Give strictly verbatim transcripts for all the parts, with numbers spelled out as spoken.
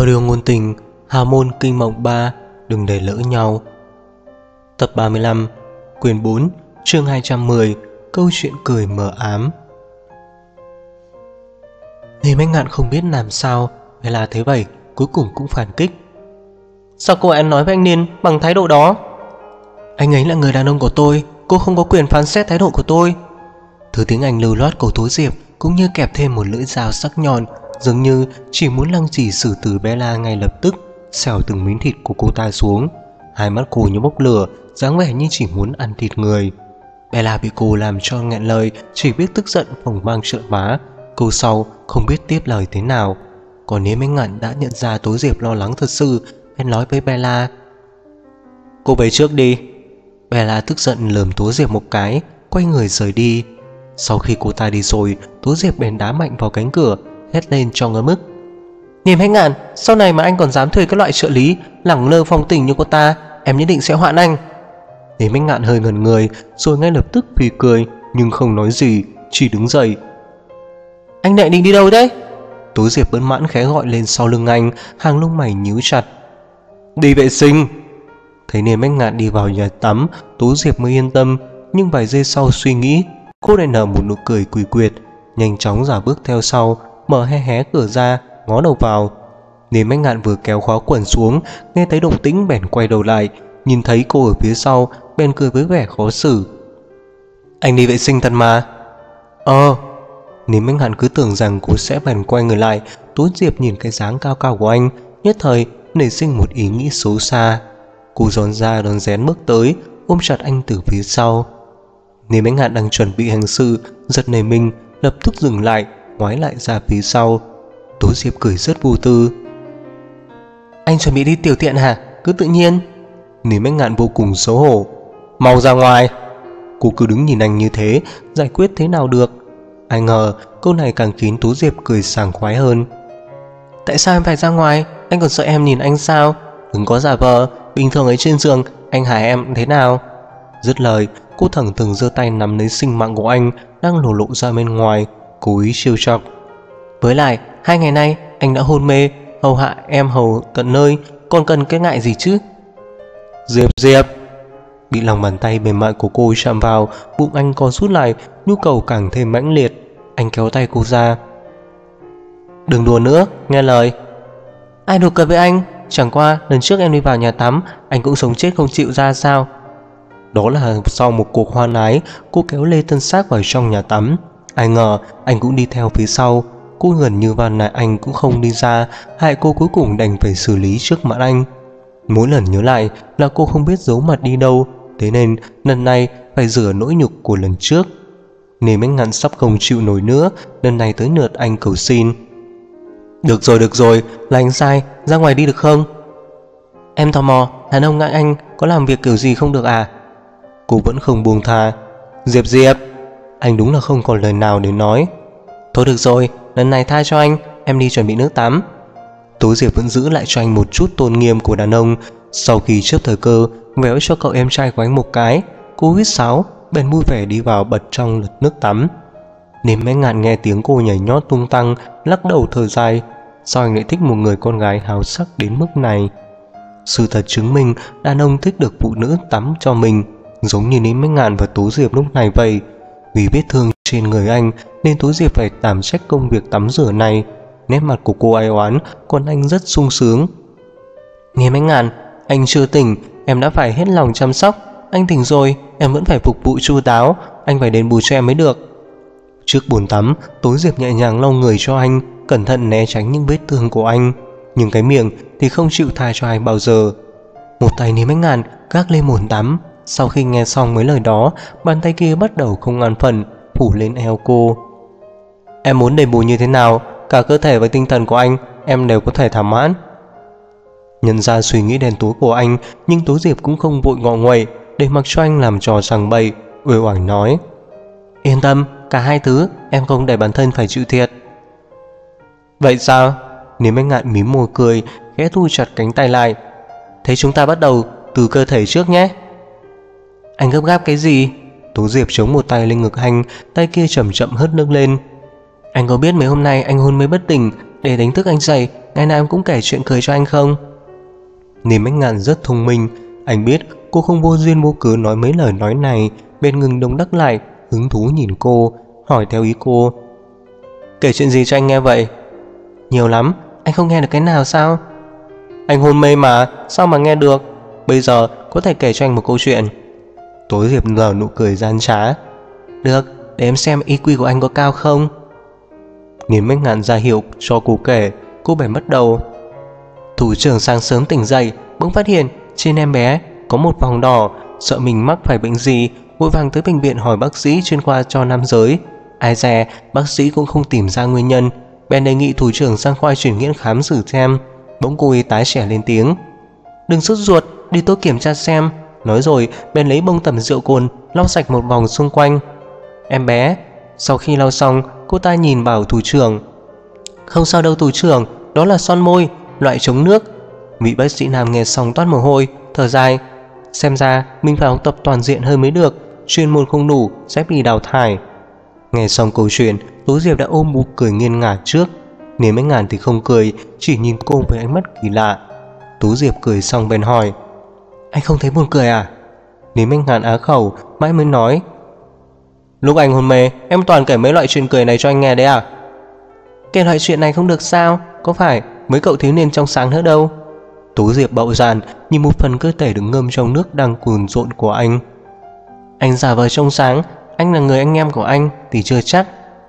Audio ngôn tình Hào môn kinh mộng ba, đừng để lỡ nhau. Tập ba mươi lăm, quyển bốn, chương hai trăm mười, câu chuyện cười mờ ám. Lý Bách Ngạn không biết làm sao, hay là thế vậy, cuối cùng cũng phản kích. Sao cô ấy nói với anh Niên bằng thái độ đó? Anh ấy là người đàn ông của tôi, cô không có quyền phán xét thái độ của tôi. Thứ tiếng Anh lưu loát của Tố Diệp cũng như kẹp thêm một lưỡi dao sắc nhọn, dường như chỉ muốn lăng trì xử tử Bella ngay lập tức, xẻo từng miếng thịt của cô ta xuống. Hai mắt cô như bốc lửa, dáng vẻ như chỉ muốn ăn thịt người. Bella bị cô làm cho nghẹn lời, chỉ biết tức giận phồng mang trợn má. Câu sau không biết tiếp lời thế nào. Còn nếu Bách Ngạn đã nhận ra Tố Diệp lo lắng thật sự, anh nói với Bella: cô về trước đi. Bella tức giận lườm Tố Diệp một cái, quay người rời đi. Sau khi cô ta đi rồi, Tố Diệp bèn đá mạnh vào cánh cửa, hét lên cho ngớ mức: Niềm Bách Ngạn, sau này mà anh còn dám thuê cái loại trợ lý lẳng lơ phong tình như cô ta, em nhất định sẽ hoạn anh. Niềm Bách Ngạn hơi ngẩn người, rồi ngay lập tức phì cười, nhưng không nói gì, chỉ đứng dậy. Anh lại định đi đâu đấy? Tố Diệp bất mãn khẽ gọi lên sau lưng anh, hàng lông mày nhíu chặt. Đi vệ sinh. Thấy Niềm Bách Ngạn đi vào nhà tắm, Tố Diệp mới yên tâm, nhưng vài giây sau suy nghĩ, cô lại nở một nụ cười quỷ quyệt, nhanh chóng giả bước theo sau, mở hé hé cửa ra, ngó đầu vào. Niềm Bách Ngạn vừa kéo khóa quần xuống, nghe thấy động tĩnh bèn quay đầu lại, nhìn thấy cô ở phía sau, bèn cười với vẻ khó xử. Anh đi vệ sinh thật mà. Ờ. Niềm Bách Ngạn cứ tưởng rằng cô sẽ bèn quay người lại. Tố Diệp nhìn cái dáng cao cao của anh, nhất thời nảy sinh một ý nghĩ xấu xa. Cô giòn ra đón rén bước tới, ôm chặt anh từ phía sau. Niềm Bách Ngạn đang chuẩn bị hành sự, giật nảy mình, lập tức dừng lại, ngoái lại ra phía sau. Tố Diệp cười rất vô tư. Anh chuẩn bị đi tiểu tiện hả? Cứ tự nhiên. Niềm Bách Ngạn vô cùng xấu hổ. Mau ra ngoài. Cô cứ đứng nhìn anh như thế, giải quyết thế nào được? Ai ngờ câu này càng khiến Tố Diệp cười sảng khoái hơn. Tại sao em phải ra ngoài? Anh còn sợ em nhìn anh sao? Đừng có giả vờ, bình thường ở trên giường anh hại em thế nào? Dứt lời, cô thẳng thừng giơ tay nắm lấy sinh mạng của anh đang lộ lộ ra bên ngoài, cố ý trêu chọc. Với lại, hai ngày nay anh đã hôn mê, hầu hạ em hầu tận nơi, còn cần cái ngại gì chứ? Diệp Diệp. Bị lòng bàn tay mềm mại của cô chạm vào, bụng anh co rút lại, nhu cầu càng thêm mãnh liệt. Anh kéo tay cô ra. Đừng đùa nữa, nghe lời. Ai đùa cợt với anh? Chẳng qua lần trước em đi vào nhà tắm, anh cũng sống chết không chịu ra sao? Đó là sau một cuộc hoan ái, cô kéo Lê Tân Xác vào trong nhà tắm. Ai ngờ anh cũng đi theo phía sau. Cô gần như van nài anh cũng không đi ra, hại cô cuối cùng đành phải xử lý trước mặt anh. Mỗi lần nhớ lại là cô không biết giấu mặt đi đâu, thế nên lần này phải rửa nỗi nhục của lần trước. Niềm Bách Ngạn sắp không chịu nổi nữa, lần này tới lượt anh cầu xin. Được rồi, được rồi, là anh sai, ra ngoài đi được không? Em tò mò, đàn ông ngại anh có làm việc kiểu gì không được à? Cô vẫn không buông tha. Diệp Diệp. Anh đúng là không còn lời nào để nói. Thôi được rồi, lần này tha cho anh, em đi chuẩn bị nước tắm. Tố Diệp vẫn giữ lại cho anh một chút tôn nghiêm của đàn ông. Sau khi chớp thời cơ véo cho cậu em trai của anh một cái, cô huýt sáo bèn vui vẻ đi vào bật trong lượt nước tắm. Niềm Bách Ngạn nghe tiếng cô nhảy nhót tung tăng, lắc đầu thở dài. Sao anh lại thích một người con gái háo sắc đến mức này? Sự thật chứng minh đàn ông thích được phụ nữ tắm cho mình, giống như Niềm Bách Ngạn và Tố Diệp lúc này vậy. Vì vết thương trên người anh nên Tố Diệp phải đảm trách công việc tắm rửa này. Nét mặt của cô ai oán, còn anh rất sung sướng. Niềm Bách Ngạn, anh chưa tỉnh, em đã phải hết lòng chăm sóc. Anh tỉnh rồi, em vẫn phải phục vụ chu đáo, anh phải đền bù cho em mới được. Trước bồn tắm, Tố Diệp nhẹ nhàng lau người cho anh, cẩn thận né tránh những vết thương của anh, nhưng cái miệng thì không chịu tha cho anh bao giờ. Một tay Niềm Bách Ngạn gác lên bồn tắm. Sau khi nghe xong mấy lời đó, bàn tay kia bắt đầu không an phận phủ lên eo cô. Em muốn đền bù như thế nào? Cả cơ thể và tinh thần của anh em đều có thể thỏa mãn. Nhận ra suy nghĩ đen tối của anh, nhưng Tố Diệp cũng không vội ngọ nguậy, để mặc cho anh làm trò sằng bậy, uể oải nói. Yên tâm, cả hai thứ em không để bản thân phải chịu thiệt. Vậy sao? Niềm Bách Ngạn mím môi cười, khẽ thu chặt cánh tay lại. Thế chúng ta bắt đầu từ cơ thể trước nhé. Anh gấp gáp cái gì? Tố Diệp chống một tay lên ngực anh, tay kia chậm chậm hất nước lên. Anh có biết mấy hôm nay anh hôn mê bất tỉnh, để đánh thức anh dậy ngày nào em cũng kể chuyện cười cho anh không? Niềm Bách Ngạn rất thông minh. Anh biết cô không vô duyên vô cớ nói mấy lời nói này, bên ngừng đông đắc lại, hứng thú nhìn cô, hỏi theo ý cô. Kể chuyện gì cho anh nghe vậy? Nhiều lắm, anh không nghe được cái nào sao? Anh hôn mê mà, sao mà nghe được? Bây giờ có thể kể cho anh một câu chuyện. Tố Diệp nở nụ cười gian trá. Được, để em xem i kiu của anh có cao không. Niềm Bách Ngạn ra hiệu cho cô kể. Cô bèn bắt đầu. Thủ trưởng sáng sớm tỉnh dậy, bỗng phát hiện trên em bé có một vòng đỏ, sợ mình mắc phải bệnh gì, vội vàng tới bệnh viện hỏi bác sĩ chuyên khoa cho nam giới. Ai dè bác sĩ cũng không tìm ra nguyên nhân, bèn đề nghị thủ trưởng sang khoa truyền nhiễm khám thử xem. Bỗng cô y tái trẻ lên tiếng. Đừng sốt ruột, đi tôi kiểm tra xem. Nói rồi bèn lấy bông tẩm rượu cồn lau sạch một vòng xung quanh em bé. Sau khi lau xong, cô ta nhìn bảo thủ trưởng. Không sao đâu thủ trưởng, đó là son môi, loại chống nước. Vị bác sĩ nam nghe xong toát mồ hôi, thở dài. Xem ra mình phải học tập toàn diện hơn mới được, chuyên môn không đủ sẽ bị đào thải. Nghe xong câu chuyện, Tố Diệp đã ôm bụng cười nghiêng ngả trước. Niềm Bách Ngạn thì không cười, chỉ nhìn cô với ánh mắt kỳ lạ. Tố Diệp cười xong bèn hỏi. Anh không thấy buồn cười à? Niềm Bách Ngạn á khẩu, mãi mới nói. Lúc anh hôn mê, em toàn kể mấy loại chuyện cười này cho anh nghe đấy à? Kể loại chuyện này không được sao? Có phải mấy cậu thiếu niên trong sáng nữa đâu? Tố Diệp bạo dạn nhìn một phần cơ thể đứng ngâm trong nước đang cuồn rộn của anh. Anh giả vờ trong sáng, anh là người anh em của anh thì chưa chắc.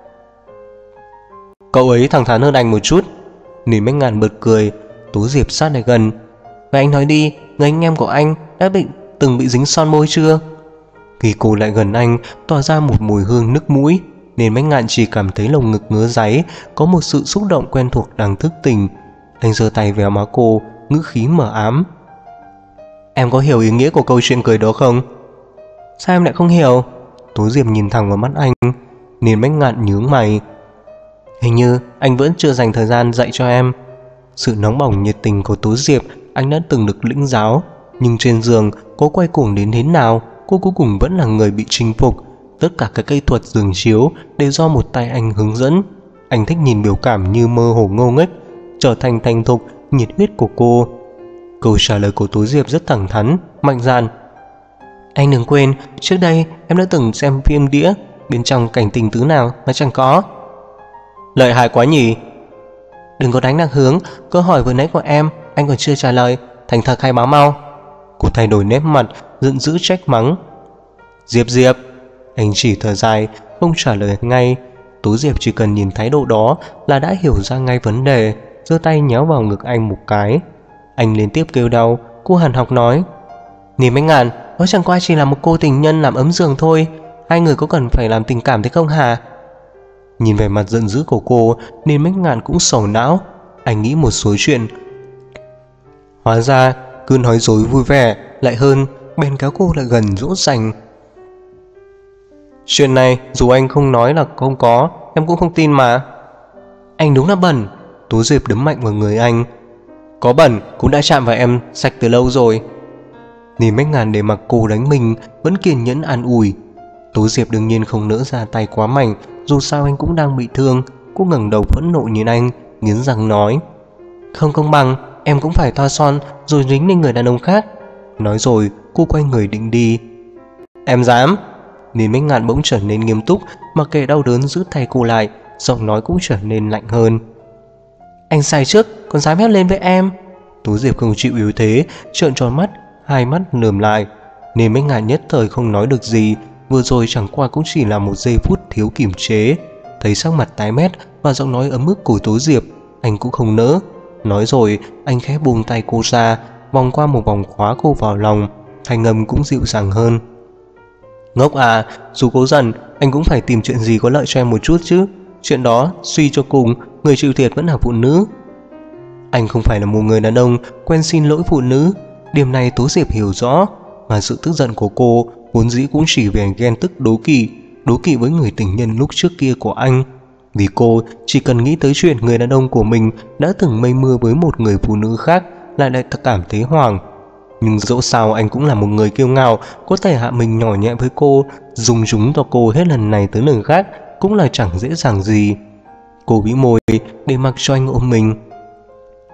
Cậu ấy thẳng thắn hơn anh một chút. Niềm Bách Ngạn bật cười. Tố Diệp sát lại gần. Và anh nói đi, người anh em của anh đã bị từng bị dính son môi chưa? Khi cô lại gần anh, tỏa ra một mùi hương nức mũi, nên Bách Ngạn chỉ cảm thấy lồng ngực ngứa ráy, có một sự xúc động quen thuộc đang thức tỉnh. Anh giơ tay véo má cô, ngữ khí mờ ám. Em có hiểu ý nghĩa của câu chuyện cười đó không? Sao em lại không hiểu? Tố Diệp nhìn thẳng vào mắt anh, nên Bách Ngạn nhướng mày. Hình như anh vẫn chưa dành thời gian dạy cho em. Sự nóng bỏng nhiệt tình của Tố Diệp anh đã từng được lĩnh giáo, nhưng trên giường có quay cuồng đến thế nào, cô cuối cùng vẫn là người bị chinh phục. Tất cả các kỹ thuật giường chiếu đều do một tay anh hướng dẫn. Anh thích nhìn biểu cảm như mơ hồ ngô nghếch trở thành thành thục, nhiệt huyết của cô. Câu trả lời của Tố Diệp rất thẳng thắn, mạnh dạn. Anh đừng quên, trước đây em đã từng xem phim đĩa, bên trong cảnh tình tứ nào mà chẳng có. Lợi hại quá nhỉ. Đừng có đánh lạc hướng, câu hỏi vừa nãy của em anh còn chưa trả lời, thành thật khai báo mau. Cô thay đổi nét mặt, giận dữ trách mắng. Diệp Diệp. Anh chỉ thở dài, không trả lời ngay. Tố Diệp chỉ cần nhìn thái độ đó là đã hiểu ra ngay vấn đề, giơ tay nhéo vào ngực anh một cái. Anh liên tiếp kêu đau. Cô hằn học nói. Niềm Bách Ngạn, nó chẳng qua chỉ là một cô tình nhân làm ấm giường thôi, hai người có cần phải làm tình cảm thế không hả? Nhìn vẻ mặt giận dữ của cô, Niềm Bách Ngạn cũng sầu não. Anh nghĩ một số chuyện, hóa ra cứ nói dối vui vẻ lại hơn, bèn kéo cô lại gần dỗ dành. Chuyện này dù anh không nói là không có, em cũng không tin mà. Anh đúng là bẩn. Tố Diệp đấm mạnh vào người anh. Có bẩn cũng đã chạm vào em sạch từ lâu rồi. Niềm Bách Ngạn để mặc cô đánh mình vẫn kiên nhẫn an ủi. Tố Diệp đương nhiên không nỡ ra tay quá mạnh, dù sao anh cũng đang bị thương. Cô ngẩng đầu phẫn nộ nhìn anh, nghiến răng nói. Không công bằng, em cũng phải thoa son rồi dính lên người đàn ông khác. Nói rồi cô quay người định đi. Em dám? Niềm Bách Ngạn bỗng trở nên nghiêm túc, mặc kệ đau đớn giữ tay cô lại, giọng nói cũng trở nên lạnh hơn. Anh sai trước còn dám hét lên với em? Tố Diệp không chịu yếu thế, trợn tròn mắt, hai mắt lườm lại. Niềm Bách Ngạn nhất thời không nói được gì. Vừa rồi chẳng qua cũng chỉ là một giây phút thiếu kiềm chế. Thấy sắc mặt tái mét và giọng nói ấm ức của Tố Diệp, anh cũng không nỡ. Nói rồi anh khẽ buông tay cô ra, vòng qua một vòng khóa cô vào lòng, thanh âm cũng dịu dàng hơn. Ngốc à, dù cố dần anh cũng phải tìm chuyện gì có lợi cho em một chút chứ. Chuyện đó suy cho cùng, người chịu thiệt vẫn là phụ nữ. Anh không phải là một người đàn ông quen xin lỗi phụ nữ. Điểm này Tố Diệp hiểu rõ. Mà sự tức giận của cô vốn dĩ cũng chỉ về ghen tức đố kỵ, đố kỵ với người tình nhân lúc trước kia của anh. Vì cô chỉ cần nghĩ tới chuyện người đàn ông của mình đã từng mây mưa với một người phụ nữ khác lại lại cảm thấy hoảng. Nhưng dẫu sao anh cũng là một người kiêu ngạo, có thể hạ mình nhỏ nhẹ với cô, dùng chúng cho cô hết lần này tới lần khác cũng là chẳng dễ dàng gì. Cô bĩu môi để mặc cho anh ôm mình.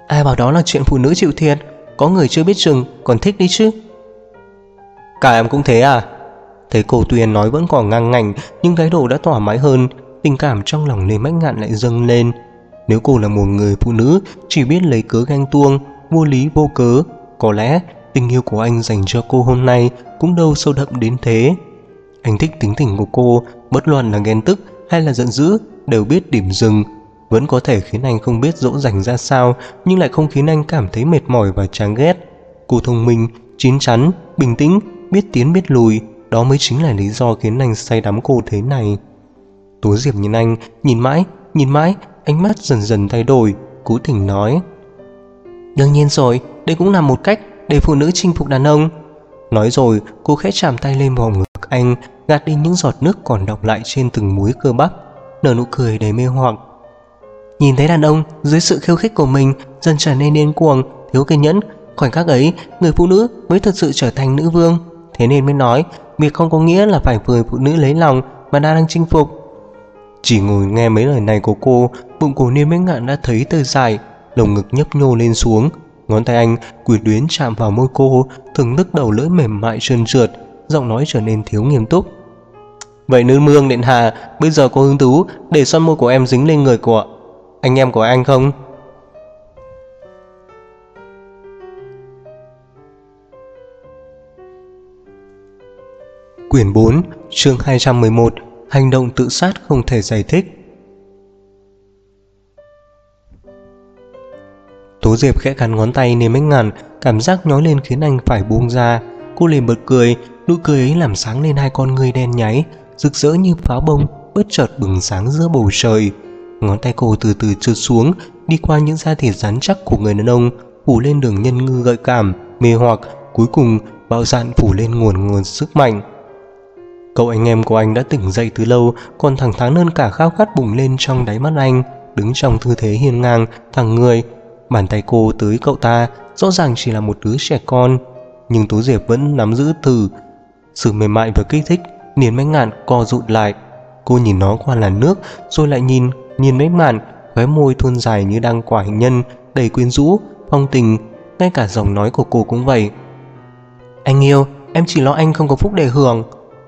Ai bảo đó là chuyện phụ nữ chịu thiệt, có người chưa biết chừng còn thích đi chứ. Cả em cũng thế à? Thấy cô Tuyền nói vẫn còn ngang ngạnh, nhưng thái độ đã thoải mái hơn. Tình cảm trong lòng Lê Mách Ngạn lại dâng lên. Nếu cô là một người phụ nữ chỉ biết lấy cớ ganh tuông, vô lý vô cớ, có lẽ tình yêu của anh dành cho cô hôm nay cũng đâu sâu đậm đến thế. Anh thích tính tình của cô, bất luận là ghen tức hay là giận dữ đều biết điểm dừng. Vẫn có thể khiến anh không biết dỗ dành ra sao, nhưng lại không khiến anh cảm thấy mệt mỏi và chán ghét. Cô thông minh, chín chắn, bình tĩnh, biết tiến biết lùi, đó mới chính là lý do khiến anh say đắm cô thế này. Tố Diệp nhìn anh, nhìn mãi, nhìn mãi, ánh mắt dần dần thay đổi, cố tình nói: Đương nhiên rồi, đây cũng là một cách để phụ nữ chinh phục đàn ông. Nói rồi, cô khẽ chạm tay lên vòng ngực anh, gạt đi những giọt nước còn đọng lại trên từng múi cơ bắp, nở nụ cười đầy mê hoặc. Nhìn thấy đàn ông dưới sự khiêu khích của mình dần trở nên điên cuồng, thiếu kiên nhẫn, khoảnh khắc ấy, người phụ nữ mới thật sự trở thành nữ vương. Thế nên mới nói, việc không có nghĩa là phải vừa phụ nữ lấy lòng mà đang chinh phục. Chỉ ngồi nghe mấy lời này của cô, bụng của Niên Bách Ngạn đã thấy tê dại, lồng ngực nhấp nhô lên xuống. Ngón tay anh quyến luyến chạm vào môi cô, thưởng thức đầu lưỡi mềm mại trơn trượt, giọng nói trở nên thiếu nghiêm túc. Vậy nữ vương điện hạ, bây giờ có hứng thú để son môi của em dính lên người của anh em của anh không? Quyển bốn, chương hai trăm mười một, hành động tự sát không thể giải thích. Tố Diệp khẽ cắn ngón tay Niên Bách Ngạn, cảm giác nhói lên khiến anh phải buông ra. Cô liền bật cười, nụ cười ấy làm sáng lên hai con ngươi đen nháy, rực rỡ như pháo bông, bất chợt bừng sáng giữa bầu trời. Ngón tay cô từ từ trượt xuống, đi qua những da thịt rắn chắc của người đàn ông, phủ lên đường nhân ngư gợi cảm, mê hoặc, cuối cùng bạo dạn phủ lên nguồn nguồn sức mạnh. Cậu anh em của anh đã tỉnh dậy từ lâu, còn thẳng thắn hơn cả khao khát bùng lên trong đáy mắt anh, đứng trong tư thế hiên ngang, thẳng người. Bàn tay cô tới cậu ta rõ ràng chỉ là một đứa trẻ con, nhưng Tố Diệp vẫn nắm giữ từ sự mềm mại và kích thích. Niên Bách Ngạn co rụt lại, cô nhìn nó qua làn nước, rồi lại nhìn Niên Bách Ngạn, khóe môi thon dài như đang quả hình nhân, đầy quyến rũ, phong tình. Ngay cả giọng nói của cô cũng vậy. Anh yêu, em chỉ lo anh không có phúc để hưởng.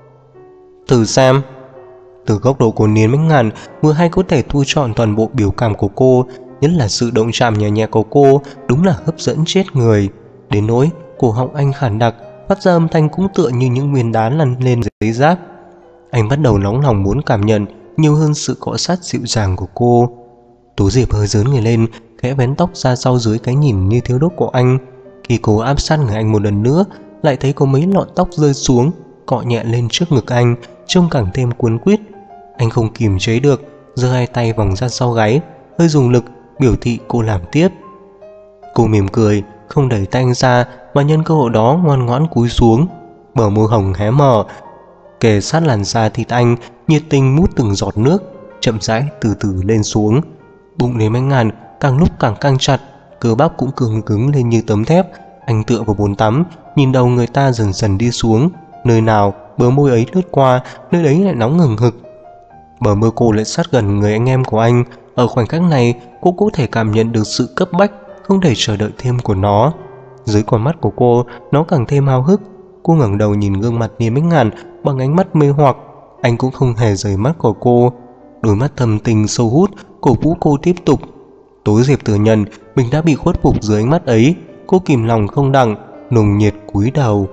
Thử xem. Từ góc độ của Niên Bách Ngạn, vừa hay có thể thu trọn toàn bộ biểu cảm của cô, nhất là sự động chạm nhẹ nhẹ của cô đúng là hấp dẫn chết người. Đến nỗi cổ họng anh khản đặc, phát ra âm thanh cũng tựa như những viên đá lăn lên giấy giáp. Anh bắt đầu nóng lòng muốn cảm nhận nhiều hơn sự cọ sát dịu dàng của cô. Tố Diệp hơi dớn người lên, khẽ vén tóc ra sau dưới cái nhìn như thiếu đốt của anh. Khi cô áp sát người anh một lần nữa, lại thấy có mấy lọn tóc rơi xuống, cọ nhẹ lên trước ngực anh, trông càng thêm cuốn quýt. Anh không kìm chế được, giơ hai tay vòng ra sau gáy, hơi dùng lực biểu thị cô làm tiếp. Cô mỉm cười, không đẩy tay anh ra mà nhân cơ hội đó ngoan ngoãn cúi xuống, bờ môi hồng hé mở, kề sát làn da thịt anh, nhiệt tình mút từng giọt nước, chậm rãi từ từ lên xuống. Bụng Niên Bách Ngạn càng lúc càng căng chặt, cơ bắp cũng cứng cứng lên như tấm thép. Anh tựa vào bồn tắm, nhìn đầu người ta dần dần đi xuống, nơi nào bờ môi ấy lướt qua, nơi đấy lại nóng ngừng hực. Bờ môi cô lại sát gần người anh em của anh. Ở khoảnh khắc này, cô có thể cảm nhận được sự cấp bách, không thể chờ đợi thêm của nó. Dưới con mắt của cô, nó càng thêm háo hức. Cô ngẩng đầu nhìn gương mặt Niên Bách Ngạn bằng ánh mắt mê hoặc. Anh cũng không hề rời mắt của cô, đôi mắt thầm tình sâu hút, cổ vũ cô tiếp tục. Tố Diệp thừa nhận mình đã bị khuất phục dưới ánh mắt ấy. Cô kìm lòng không đặng, nồng nhiệt cúi đầu.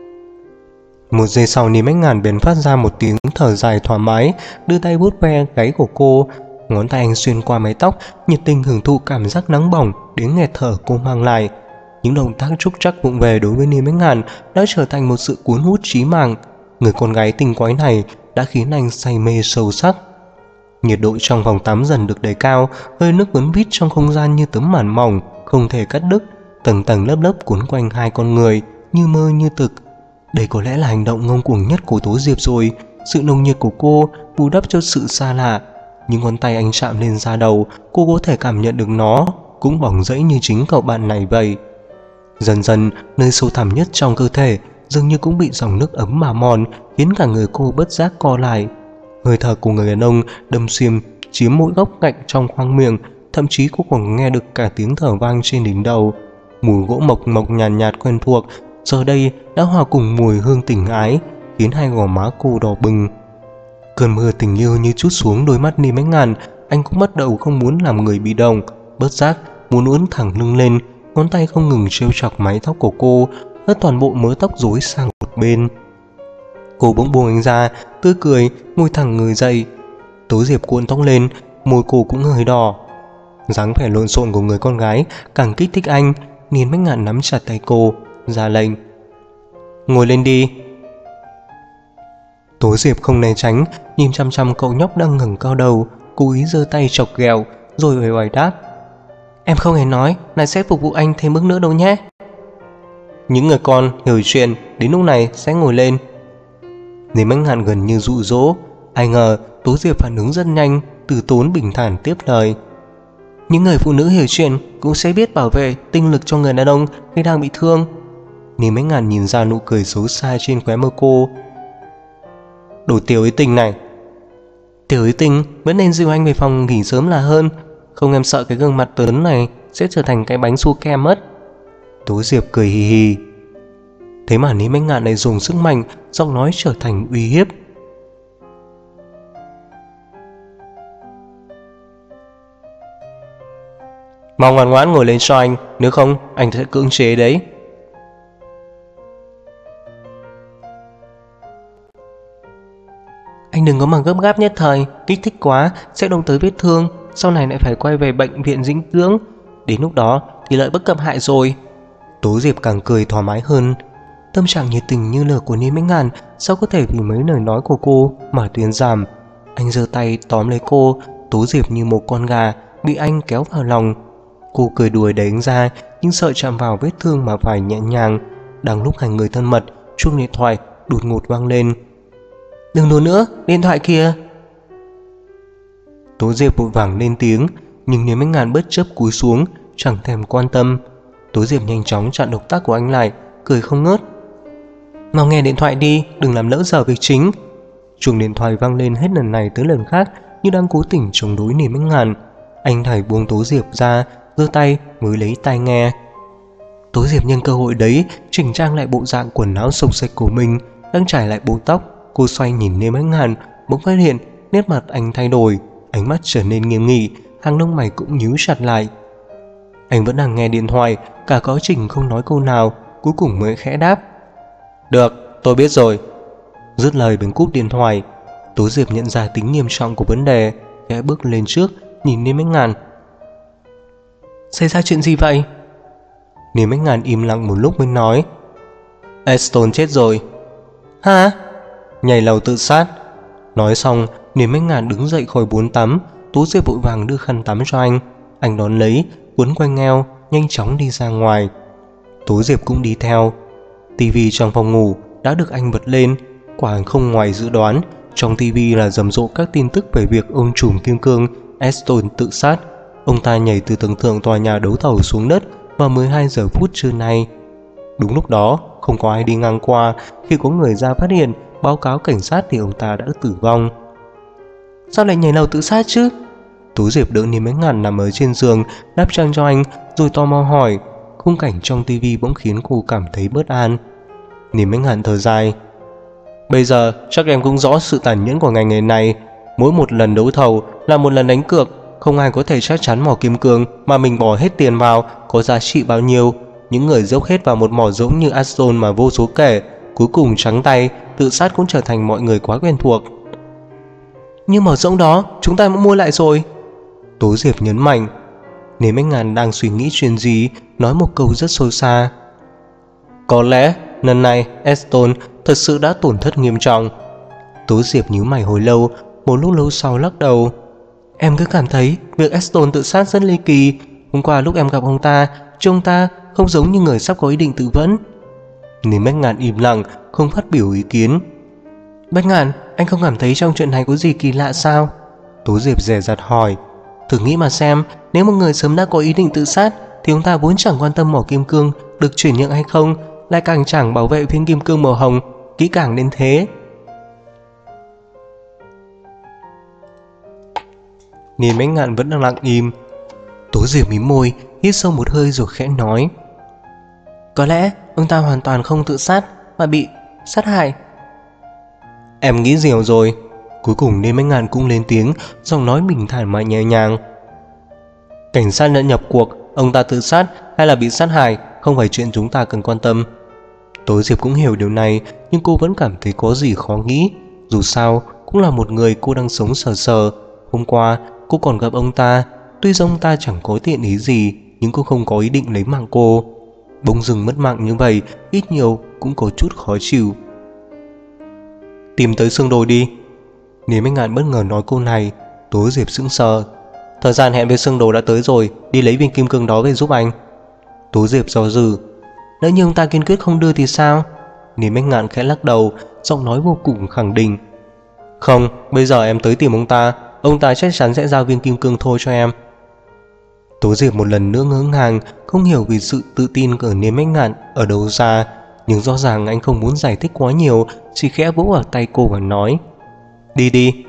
Một giây sau, Niên Bách Ngạn bèn phát ra một tiếng thở dài thoải mái, đưa tay vuốt ve gáy của cô. Ngón tay anh xuyên qua mái tóc, nhiệt tình hưởng thụ cảm giác nóng bỏng đến nghẹt thở cô mang lại. Những động tác trúc trắc vụng về đối với Niên Bách Ngạn đã trở thành một sự cuốn hút chí mạng. Người con gái tinh quái này đã khiến anh say mê sâu sắc. Nhiệt độ trong phòng tắm dần được đẩy cao, hơi nước quấn vít trong không gian như tấm màn mỏng không thể cắt đứt, tầng tầng lớp lớp cuốn quanh hai con người như mơ như thực. Đây có lẽ là hành động ngông cuồng nhất của Tố Diệp rồi. Sự nồng nhiệt của cô bù đắp cho sự xa lạ. Những ngón tay anh chạm lên da đầu, cô có thể cảm nhận được nó cũng bỏng rẫy như chính cậu bạn này vậy. Dần dần, nơi sâu thẳm nhất trong cơ thể dường như cũng bị dòng nước ấm mà mòn, khiến cả người cô bất giác co lại. Hơi thở của người đàn ông đâm xuyên chiếm mỗi góc cạnh trong khoang miệng, thậm chí cô còn nghe được cả tiếng thở vang trên đỉnh đầu. Mùi gỗ mộc mộc nhàn nhạt, nhạt quen thuộc giờ đây đã hòa cùng mùi hương tình ái, khiến hai gò má cô đỏ bừng. Cơn mưa tình yêu như trút xuống đôi mắt Ni Bách Ngạn. Anh cũng bắt đầu không muốn làm người bị động, bất giác muốn uốn thẳng lưng lên, ngón tay không ngừng trêu chọc mái tóc của cô, hất toàn bộ mớ tóc rối sang một bên. Cô bỗng buông anh ra, tươi cười, ngồi thẳng người dậy. Tố Diệp cuộn tóc lên, môi cô cũng hơi đỏ. Dáng vẻ lộn xộn của người con gái càng kích thích anh. Ni Bách Ngạn nắm chặt tay cô, ra lệnh: ngồi lên đi. Tố Diệp không né tránh, nhìn chăm chăm cậu nhóc đang ngẩng cao đầu, cố ý giơ tay chọc ghẹo, rồi uể oải đáp: em không hề nói là sẽ phục vụ anh thêm bước nữa đâu nhé. Những người con hiểu chuyện đến lúc này sẽ ngồi lên. Ni Bách Ngạn gần như dụ dỗ, ai ngờ Tố Diệp phản ứng rất nhanh, từ tốn bình thản tiếp lời: những người phụ nữ hiểu chuyện cũng sẽ biết bảo vệ tinh lực cho người đàn ông khi đang bị thương. Ni Bách Ngạn nhìn ra nụ cười xấu xa trên khóe môi cô. Đồ Tiểu Ý Tình này. Tiểu Ý Tình vẫn nên dìu anh về phòng nghỉ sớm là hơn, không em sợ cái gương mặt lớn này sẽ trở thành cái bánh su kem mất. Tố Diệp cười hì hì. Thế mà Ni Bách Ngạn lại dùng sức mạnh, giọng nói trở thành uy hiếp. Mau ngoan ngoãn ngồi lên cho anh, nếu không anh sẽ cưỡng chế đấy. Anh đừng có mà gấp gáp nhất thời, kích thích quá sẽ đông tới vết thương, sau này lại phải quay về bệnh viện dinh dưỡng, đến lúc đó thì lợi bất cập hại rồi. Tố Diệp càng cười thoải mái hơn. Tâm trạng nhiệt tình như lửa của Ni Bách Ngạn sao có thể vì mấy lời nói của cô mà tuyến giảm. Anh giơ tay tóm lấy cô. Tố Diệp như một con gà bị anh kéo vào lòng. Cô cười đùa đẩy anh ra, nhưng sợ chạm vào vết thương mà phải nhẹ nhàng. Đang lúc hai người thân mật, chuông điện thoại đột ngột vang lên. Đừng đùa nữa, điện thoại kìa. Tố Diệp vội vàng lên tiếng, nhưng Ni Bách Ngạn bất chấp cúi xuống, chẳng thèm quan tâm. Tố Diệp nhanh chóng chặn động tác của anh lại, cười không ngớt. Mau nghe điện thoại đi, đừng làm lỡ giờ việc chính. Chuông điện thoại vang lên hết lần này tới lần khác, như đang cố tình chống đối Ni Bách Ngạn. Anh thảy buông Tố Diệp ra, giơ tay mới lấy tai nghe. Tố Diệp nhân cơ hội đấy chỉnh trang lại bộ dạng quần áo xộc xệch của mình, đang trải lại bộ tóc. Cô xoay nhìn Ni Bách Ngạn, bỗng phát hiện nét mặt anh thay đổi, ánh mắt trở nên nghiêm nghị, hàng lông mày cũng nhíu chặt lại. Anh vẫn đang nghe điện thoại, cả quá trình không nói câu nào, cuối cùng mới khẽ đáp: được, tôi biết rồi. Dứt lời bấm cúp điện thoại. Tố Diệp nhận ra tính nghiêm trọng của vấn đề, khẽ bước lên trước, nhìn Ni Bách Ngạn. Xảy ra chuyện gì vậy? Ni Bách Ngạn im lặng một lúc mới nói: Aston chết rồi. Hả? Nhảy lầu tự sát. Nói xong, Ni Bách Ngạn đứng dậy khỏi bồn tắm. Tố Diệp vội vàng đưa khăn tắm cho anh. Anh đón lấy, quấn quanh eo, nhanh chóng đi ra ngoài. Tố Diệp cũng đi theo. Tivi trong phòng ngủ đã được anh bật lên. Quả không ngoài dự đoán, trong tivi là rầm rộ các tin tức về việc ông trùm kim cương Aston tự sát. Ông ta nhảy từ tầng thượng tòa nhà đấu thầu xuống đất vào mười hai giờ phút trưa nay. Đúng lúc đó, không có ai đi ngang qua. Khi có người ra phát hiện, báo cáo cảnh sát thì ông ta đã tử vong. Sao lại nhảy lầu tự sát chứ? Tố Diệp đỡ Ni Bách Ngạn nằm ở trên giường, đắp chăn cho anh, rồi tò mò hỏi. Khung cảnh trong tivi bỗng khiến cô cảm thấy bất an. Ni Bách Ngạn thở dài. Bây giờ chắc em cũng rõ sự tàn nhẫn của ngành nghề này. Mỗi một lần đấu thầu là một lần đánh cược. Không ai có thể chắc chắn mỏ kim cương mà mình bỏ hết tiền vào có giá trị bao nhiêu. Những người dốc hết vào một mỏ rỗng như Aston mà vô số kể, cuối cùng trắng tay, tự sát cũng trở thành mọi người quá quen thuộc. Nhưng mỏ rỗng đó chúng ta cũng mua lại rồi. Tố Diệp nhấn mạnh. Nếu Bách Ngạn đang suy nghĩ chuyện gì, nói một câu rất sâu xa. Có lẽ lần này Aston thật sự đã tổn thất nghiêm trọng. Tố Diệp nhíu mày hồi lâu, một lúc lâu sau lắc đầu. Em cứ cảm thấy việc Aston tự sát rất ly kỳ. Hôm qua lúc em gặp ông ta, trông ta không giống như người sắp có ý định tự vẫn. Nên Bách Ngạn im lặng, không phát biểu ý kiến. Bách Ngạn, anh không cảm thấy trong chuyện này có gì kỳ lạ sao? Tố Diệp dè dặt hỏi. Thử nghĩ mà xem, nếu một người sớm đã có ý định tự sát thì ông ta vốn chẳng quan tâm mỏ kim cương được chuyển nhượng hay không, lại càng chẳng bảo vệ viên kim cương màu hồng kỹ càng đến thế. Nên Bách Ngạn vẫn đang lặng im. Tố Diệp mím môi, hít sâu một hơi rồi khẽ nói: Có lẽ ông ta hoàn toàn không tự sát mà bị sát hại. Em nghĩ nhiều rồi. Cuối cùng Niên Bách Ngạn cũng lên tiếng, giọng nói bình thản mà nhẹ nhàng: Cảnh sát đã nhập cuộc, ông ta tự sát hay là bị sát hại không phải chuyện chúng ta cần quan tâm. Tố Diệp cũng hiểu điều này, nhưng cô vẫn cảm thấy có gì khó nghĩ. Dù sao cũng là một người cô đang sống sờ sờ. Hôm qua cô còn gặp ông ta, tuy rằng ông ta chẳng có thiện ý gì, nhưng cô không có ý định lấy mạng cô. Bỗng dưng mất mạng như vậy, ít nhiều cũng có chút khó chịu. Tìm tới xương đồi đi. Niên Bách Ngạn bất ngờ nói câu này. Tố Diệp sững sờ. Thời gian hẹn với xương đồ đã tới rồi, đi lấy viên kim cương đó về giúp anh. Tố Diệp do dự. Nếu như ông ta kiên quyết không đưa thì sao? Niên Bách Ngạn khẽ lắc đầu, giọng nói vô cùng khẳng định: Không, bây giờ em tới tìm ông ta, ông ta chắc chắn sẽ giao viên kim cương thôi cho em. Tố Diệp một lần nữa ngỡ ngàng, không hiểu vì sự tự tin của Niên Bách Ngạn ở đâu ra, nhưng rõ ràng anh không muốn giải thích quá nhiều, chỉ khẽ vỗ vào tay cô và nói: Đi đi.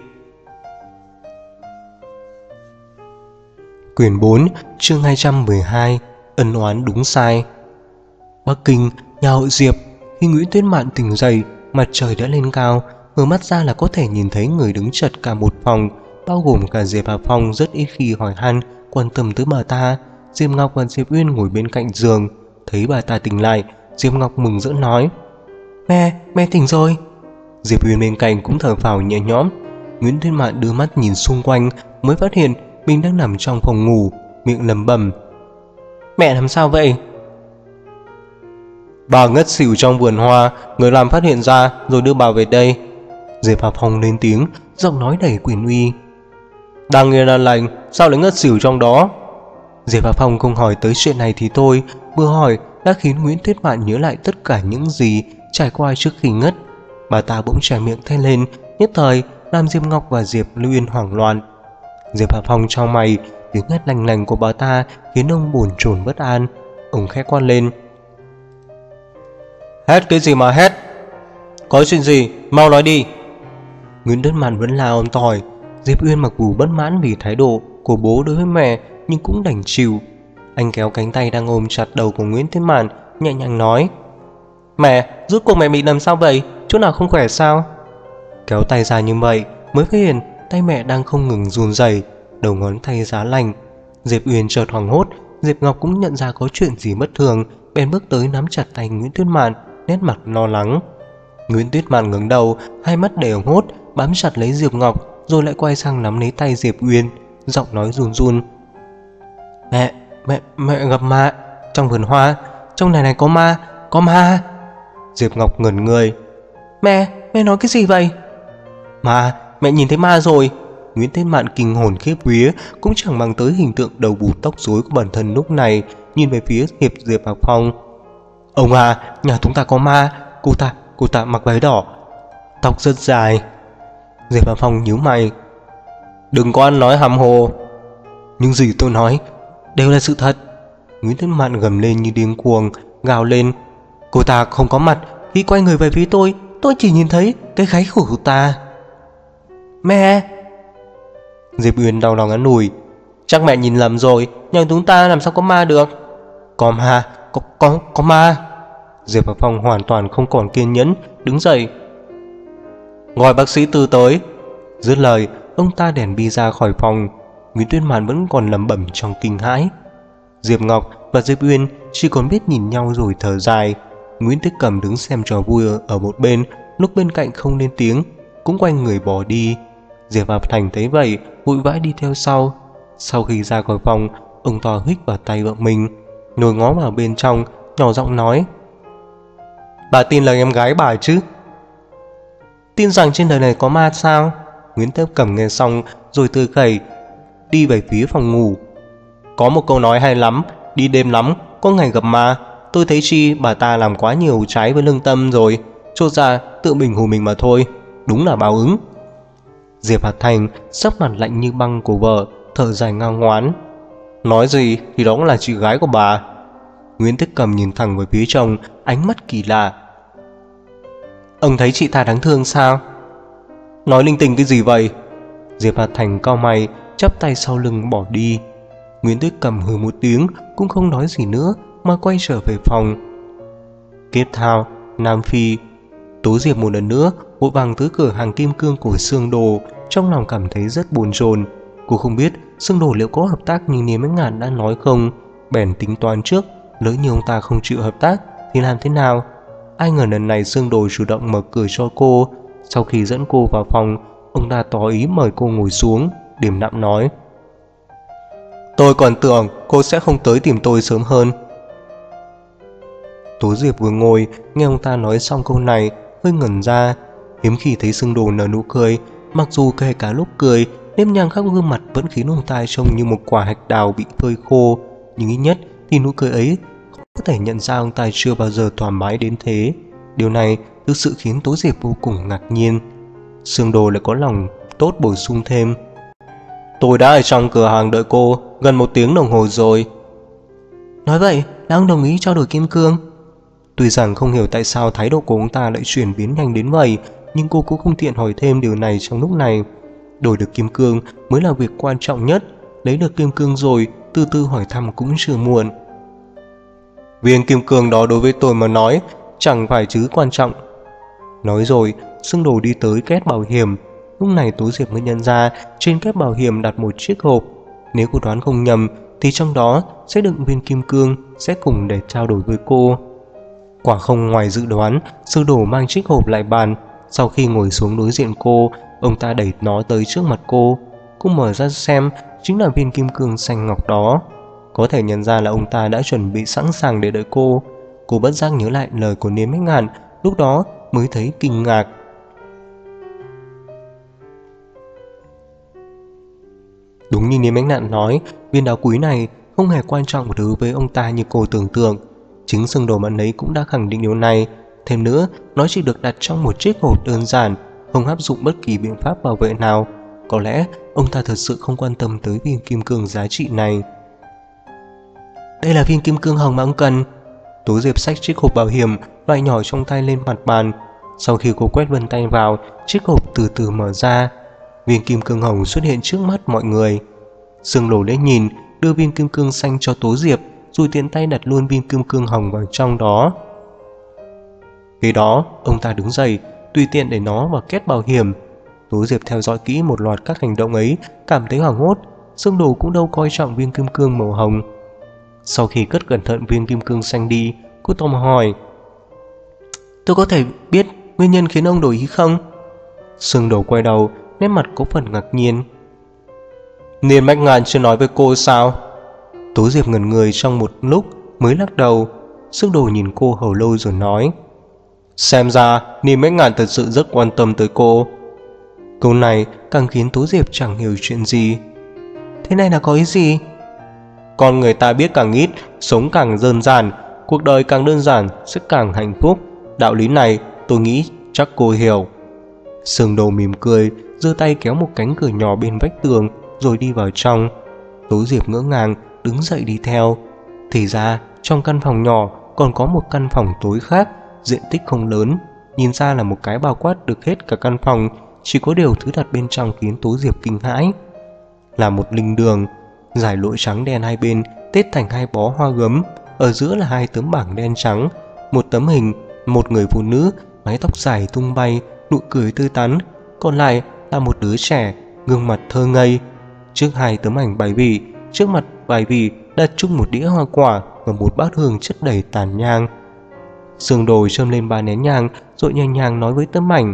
Quyển bốn, chương hai trăm mười hai, ân oán đúng sai. Bắc Kinh, nhà hội Diệp. Khi Nguyễn Tuyết Mạn tỉnh dậy, mặt trời đã lên cao, mở mắt ra là có thể nhìn thấy người đứng chật cả một phòng, bao gồm cả Diệp Hà Phong rất ít khi hỏi han, quan tâm tới bà ta. Diệp Ngọc và Diệp Uyên ngồi bên cạnh giường, thấy bà ta tỉnh lại, Diệp Ngọc mừng rỡ nói: Mẹ, mẹ tỉnh rồi. Diệp Uyên bên cạnh cũng thở phào nhẹ nhõm. Nguyễn Tuyết Mạn đưa mắt nhìn xung quanh, mới phát hiện mình đang nằm trong phòng ngủ, miệng lẩm bẩm: Mẹ làm sao vậy? Bà ngất xỉu trong vườn hoa, người làm phát hiện ra rồi đưa bà về đây. Diệp Hà Phong lên tiếng, giọng nói đầy quyền uy. Đang yên an lành, sao lại ngất xỉu trong đó? Diệp Hà Phong không hỏi tới chuyện này thì thôi, vừa hỏi đã khiến Nguyễn Tuyết Mạn nhớ lại tất cả những gì trải qua trước khi ngất. Bà ta bỗng trải miệng thét lên, nhất thời làm Diệp Ngọc và Diệp Uyên hoảng loạn. Diệp Hà Phong chau mày, tiếng hét lành lành của bà ta khiến ông bồn chồn bất an. Ông khẽ quát lên: Hét cái gì mà hét? Có chuyện gì, mau nói đi. Nguyễn Tuyết Mạn vẫn là ôm tỏi. Diệp Uyên mặc dù bất mãn vì thái độ của bố đối với mẹ, nhưng cũng đành chịu. Anh kéo cánh tay đang ôm chặt đầu của Nguyễn Tuyết Mạn, nhẹ nhàng nói: Mẹ, rốt cuộc mẹ bị làm sao vậy? Chỗ nào không khỏe sao? Kéo tay ra như vậy mới phát hiện tay mẹ đang không ngừng run rẩy, đầu ngón tay giá lạnh. Diệp Uyên chợt hoảng hốt, Diệp Ngọc cũng nhận ra có chuyện gì bất thường, bèn bước tới nắm chặt tay Nguyễn Tuyết Mạn, nét mặt lo lắng. Nguyễn Tuyết Mạn ngẩng đầu, hai mắt đều hốt, bám chặt lấy Diệp Ngọc, rồi lại quay sang nắm lấy tay Diệp Uyên, giọng nói run run: Mẹ, mẹ, mẹ gặp ma trong vườn hoa, trong này này có ma, có ma. Diệp Ngọc ngẩn người. Mẹ, mẹ nói cái gì vậy? Ma, mẹ nhìn thấy ma rồi. Nguyễn Tuyết Mạn kinh hồn khiếp vía, cũng chẳng mang tới hình tượng đầu bù tóc rối của bản thân lúc này, nhìn về phía hiệp Diệp Hà Phong. Ông à, nhà chúng ta có ma, cô ta, cô ta mặc váy đỏ, tóc rất dài. Diệp Hà Phong nhíu mày. Đừng có ăn nói hàm hồ. Nhưng gì tôi nói đều là sự thật. Nguyễn Tuyết Mạn gầm lên như điên cuồng, gào lên: Cô ta không có mặt, khi quay người về phía tôi, tôi chỉ nhìn thấy cái gáy của cô ta. Mẹ! Diệp Uyên đau lòng an ủi: Chắc mẹ nhìn lầm rồi, nhà chúng ta làm sao có ma được? Có ma, có, có, có ma. Diệp Hà Phong hoàn toàn không còn kiên nhẫn, đứng dậy: Gọi bác sĩ Tư tới. Dứt lời, ông ta đèn bi ra khỏi phòng. Nguyễn Tuyết Mạn vẫn còn lẩm bẩm trong kinh hãi. Diệp Ngọc và Diệp Uyên chỉ còn biết nhìn nhau rồi thở dài. Nguyễn Tuyết Cầm đứng xem trò vui ở một bên, lúc bên cạnh không lên tiếng, cũng quay người bỏ đi. Diệp Hà Thành thấy vậy, vội vã đi theo sau. Sau khi ra khỏi phòng, ông ta hít vào tay vợ mình, nồi ngó vào bên trong, nhỏ giọng nói: Bà tin lời em gái bà chứ? Tin rằng trên đời này có ma sao? Nguyễn Tuyết Cầm nghe xong rồi tươi khẩy đi về phía phòng ngủ. Có một câu nói hay lắm: đi đêm lắm, có ngày gặp ma. Tôi thấy chi bà ta làm quá nhiều trái với lương tâm rồi, chốt ra tự mình hù mình mà thôi. Đúng là báo ứng. Diệp Hạt Thành sắc mặt lạnh như băng của vợ, thở dài ngang ngoán: Nói gì thì đó cũng là chị gái của bà. Nguyễn Tuyết Cầm nhìn thẳng về phía chồng, ánh mắt kỳ lạ. Ông thấy chị ta đáng thương sao? Nói linh tinh cái gì vậy? Diệp Hạt Thành cau mày, chắp tay sau lưng bỏ đi. Nguyễn Tuyết Cầm hừ một tiếng, cũng không nói gì nữa mà quay trở về phòng. Cape Town, Nam Phi. Tố Diệp một lần nữa vội vàng tới cửa hàng kim cương của Sương Đồ, trong lòng cảm thấy rất bồn chồn. Cô không biết Sương Đồ liệu có hợp tác như Niêm Bách Ngạn đã nói không, bèn tính toán trước, lỡ như ông ta không chịu hợp tác thì làm thế nào. Ai ngờ lần này Sương Đồ chủ động mở cửa cho cô. Sau khi dẫn cô vào phòng, ông ta tỏ ý mời cô ngồi xuống, điềm đạm nói: Tôi còn tưởng cô sẽ không tới tìm tôi sớm hơn. Tố Diệp vừa ngồi, nghe ông ta nói xong câu này, hơi ngẩn ra. Hiếm khi thấy Sương Đồ nở nụ cười, mặc dù kể cả lúc cười, nếp nhang khắp gương mặt vẫn khiến ông ta trông như một quả hạch đào bị phơi khô. Nhưng ít nhất thì nụ cười ấy có thể nhận ra ông ta chưa bao giờ thoải mái đến thế. Điều này thực sự khiến Tố Diệp vô cùng ngạc nhiên. Sương Đồ lại có lòng tốt bổ sung thêm: Tôi đã ở trong cửa hàng đợi cô gần một tiếng đồng hồ rồi. Nói vậy là ông đồng ý trao đổi kim cương. Tuy rằng không hiểu tại sao thái độ của ông ta lại chuyển biến nhanh đến vậy, nhưng cô cũng không tiện hỏi thêm điều này trong lúc này. Đổi được kim cương mới là việc quan trọng nhất. Lấy được kim cương rồi, từ từ hỏi thăm cũng chưa muộn. Viên kim cương đó đối với tôi mà nói chẳng phải chứ quan trọng. Nói rồi, Sương Đồ đi tới két bảo hiểm. Lúc này Tố Diệp mới nhận ra trên két bảo hiểm đặt một chiếc hộp. Nếu cô đoán không nhầm thì trong đó sẽ đựng viên kim cương sẽ cùng để trao đổi với cô. Quả không ngoài dự đoán, Sương Đồ mang chiếc hộp lại bàn. Sau khi ngồi xuống đối diện cô, ông ta đẩy nó tới trước mặt cô. Cô mở ra xem, chính là viên kim cương xanh ngọc đó. Có thể nhận ra là ông ta đã chuẩn bị sẵn sàng để đợi cô. Cô bất giác nhớ lại lời của Niêm Bách Ngạn, lúc đó mới thấy kinh ngạc. Đúng như Niêm Bách Ngạn nói, viên đá quý này không hề quan trọng đối với ông ta như cô tưởng tượng. Chính Sương Đồ bạn ấy cũng đã khẳng định điều này. Thêm nữa, nó chỉ được đặt trong một chiếc hộp đơn giản, không áp dụng bất kỳ biện pháp bảo vệ nào. Có lẽ ông ta thật sự không quan tâm tới viên kim cương giá trị này. Đây là viên kim cương hồng mà ông cần. Tố Diệp xách chiếc hộp bảo hiểm loại nhỏ trong tay lên mặt bàn. Sau khi cô quét vân tay vào, chiếc hộp từ từ mở ra. Viên kim cương hồng xuất hiện trước mắt mọi người. Sương Đồ liếc nhìn, đưa viên kim cương xanh cho Tố Diệp, rồi tiện tay đặt luôn viên kim cương hồng vào trong đó. Khi đó, ông ta đứng dậy, tùy tiện để nó vào két bảo hiểm. Tố Diệp theo dõi kỹ một loạt các hành động ấy, cảm thấy hoảng hốt. Sương Đồ cũng đâu coi trọng viên kim cương màu hồng. Sau khi cất cẩn thận viên kim cương xanh đi, cô tò mò hỏi: Tôi có thể biết nguyên nhân khiến ông đổi ý không? Sương Đồ quay đầu, nét mặt có phần ngạc nhiên. Niên Bách Ngạn chưa nói với cô sao? Tố Diệp ngẩn người trong một lúc mới lắc đầu. Sương Đồ nhìn cô hồi lâu rồi nói: Xem ra Niên Bách Ngạn thật sự rất quan tâm tới cô. Câu này càng khiến Tố Diệp chẳng hiểu chuyện gì. Thế này là có ý gì? Con người ta biết càng ít, sống càng đơn giản, cuộc đời càng đơn giản sẽ càng hạnh phúc. Đạo lý này tôi nghĩ chắc cô hiểu. Sương Đồ mỉm cười, giơ tay kéo một cánh cửa nhỏ bên vách tường rồi đi vào trong. Tố Diệp ngỡ ngàng đứng dậy đi theo. Thì ra trong căn phòng nhỏ còn có một căn phòng tối khác, diện tích không lớn, nhìn ra là một cái bao quát được hết cả căn phòng. Chỉ có điều thứ đặt bên trong khiến Tố Diệp kinh hãi. Là một linh đường, dải lụa trắng đen hai bên tết thành hai bó hoa gấm, ở giữa là hai tấm bảng đen trắng, một tấm hình một người phụ nữ, mái tóc dài tung bay, nụ cười tươi tắn, còn lại là một đứa trẻ, gương mặt thơ ngây. Trước hai tấm ảnh bài vị, trước mặt bài vị đặt chung một đĩa hoa quả và một bát hương chất đầy tàn nhang. Sương Đồ châm lên ba nén nhang rồi nhẹ nhàng nói với tấm ảnh: